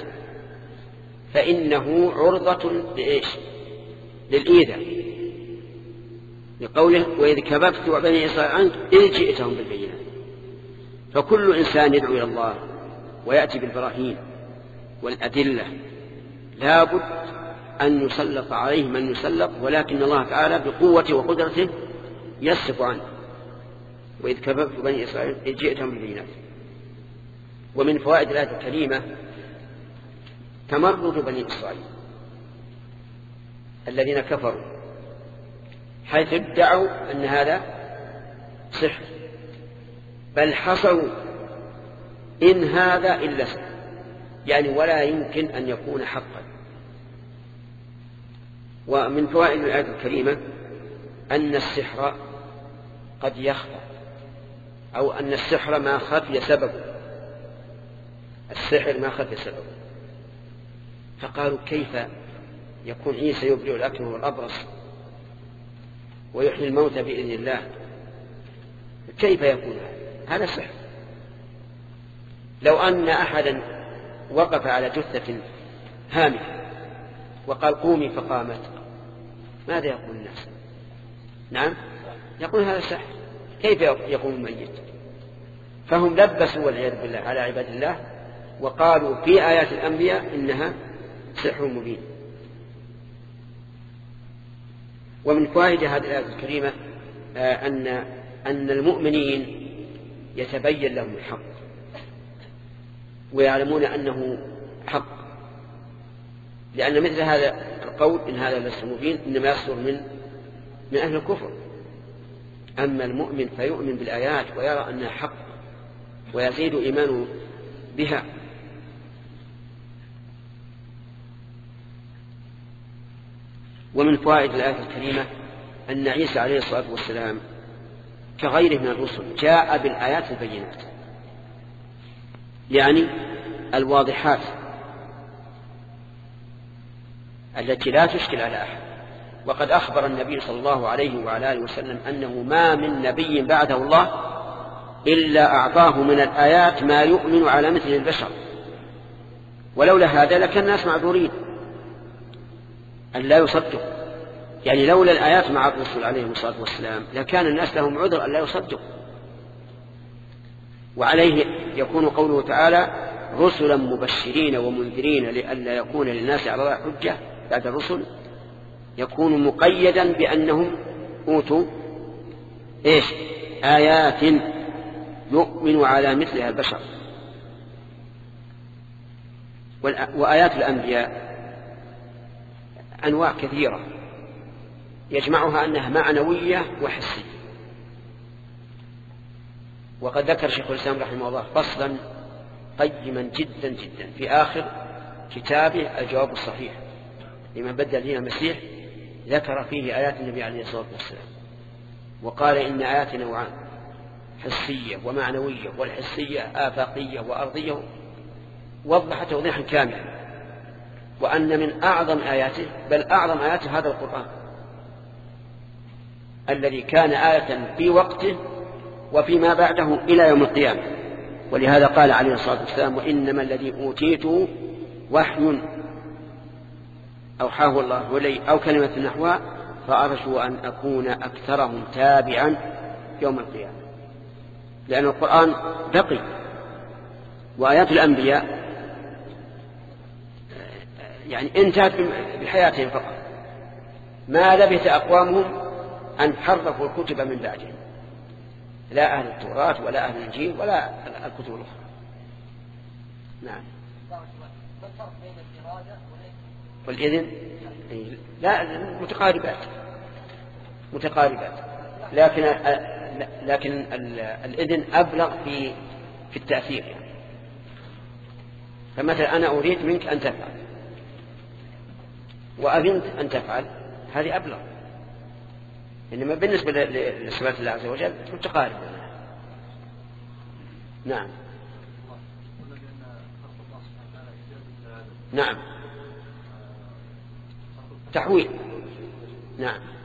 فإنه عرضة لإيش؟ للإيذاء، لقوله: وإذ كففت بني إسرائيل عنك إذ جئتهم بالبينات. فكل إنسان يدعو إلى الله ويأتي بالبراهين والأدلة لا بد أن يسلط عليه من يسلط، ولكن الله تعالى بقوته وقدرته يصرف عنه. وإذ كففت بني إسرائيل إذ جئتهم بالبينات. ومن فوائد الآية الكريمة تمرد بني إسرائيل الذين كفروا، حيث ادعوا أن هذا سحر، بل حصروا إن هذا إلا سحر، يعني ولا يمكن أن يكون حقا. ومن فوائد الآية الكريمة أن السحر قد يخفى، أو أن السحر ما خفي سببه، السحر ما خفي سببه. فقالوا: كيف يكون عيسى يبرئ الأكمه والأبرص ويحيي الموتى بإذن الله؟ كيف يكون هذا؟ هذا سحر. لو أن أحدا وقف على جثة هامة وقال: قومي فقامت، ماذا يقول الناس؟ نعم، يقول هذا سحر. كيف يقوم الميت؟ فهم لبسوا والعياذ بالله على عباد الله وقالوا في آيات الأنبياء إنها سحر مبين. ومن فوائد هذه الآية الكريمة أن أن المؤمنين يتبين لهم الحق ويعلمون أنه حق، لأن مثل هذا القول إن هذا لست مبين إنما يصدر من من أهل الكفر. أما المؤمن فيؤمن بالآيات ويرى أنها حق ويزيد إيمانه بها. ومن فوائد الآية الكريمة أن عيسى عليه الصلاة والسلام كغيره من الرسل جاء بالآيات البينات، يعني الواضحات التي لا تشكل على أحد. وقد أخبر النبي صلى الله عليه وعلى آله وسلم أنه ما من نبي بعده الله إلا أعطاه من الآيات ما يؤمن على مثل البشر، ولولا هذا لكان الناس معذورين أن لا يصدق. يعني لولا الآيات مع الرسول عليه الصلاة والسلام لكان الناس لهم عذر أن لا يصدق. وعليه يكون قوله تعالى رسلا مبشرين ومنذرين لئلا يكون للناس على الله حجة بعد الرسل، يكون مقيدا بأنهم أوتوا إيش آيات يؤمن على مثلها البشر. وآيات الأنبياء أنواع كثيرة يجمعها أنها معنوية وحسية. وقد ذكر شيخ الإسلام رحمه الله فصلا قيما جدا جدا في آخر كتابه الجواب الصحيح لمن بدل دين المسيح، ذكر فيه آيات النبي عليه الصلاة والسلام وقال إن آيات نوعان حسية ومعنوية، والحسية آفاقية وأرضية، وضح توضيحا كاملا. وأن من أعظم آياته بل أعظم آياته هذا القرآن الذي كان آية في وقته وفيما بعده إلى يوم القيامة. ولهذا قال عليه الصلاة والسلام وإنما الذي أوتيته وحي أوحاه الله إلي أو كلمة نحوها فأرجو أن أكون أكثرهم تابعا يوم القيامة. لأن القرآن بقي. وآيات الأنبياء يعني انتهت بحياتهم فقط، ما لبث أقوامهم أن حرفوا الكتب من بعدهم، لا أهل التوراة ولا أهل الإنجيل ولا الكتب الأخرى. نعم. والإذن لا متقاربات متقاربات لكن لكن الإذن أبلغ في في التأثير. يعني فمثلا أنا أريد منك أن تفعل وأذنت أن تفعل، هذه أبلغ. إنما بالنسبة لصفات الله عز وجل متقاربة. نعم نعم تحويل. نعم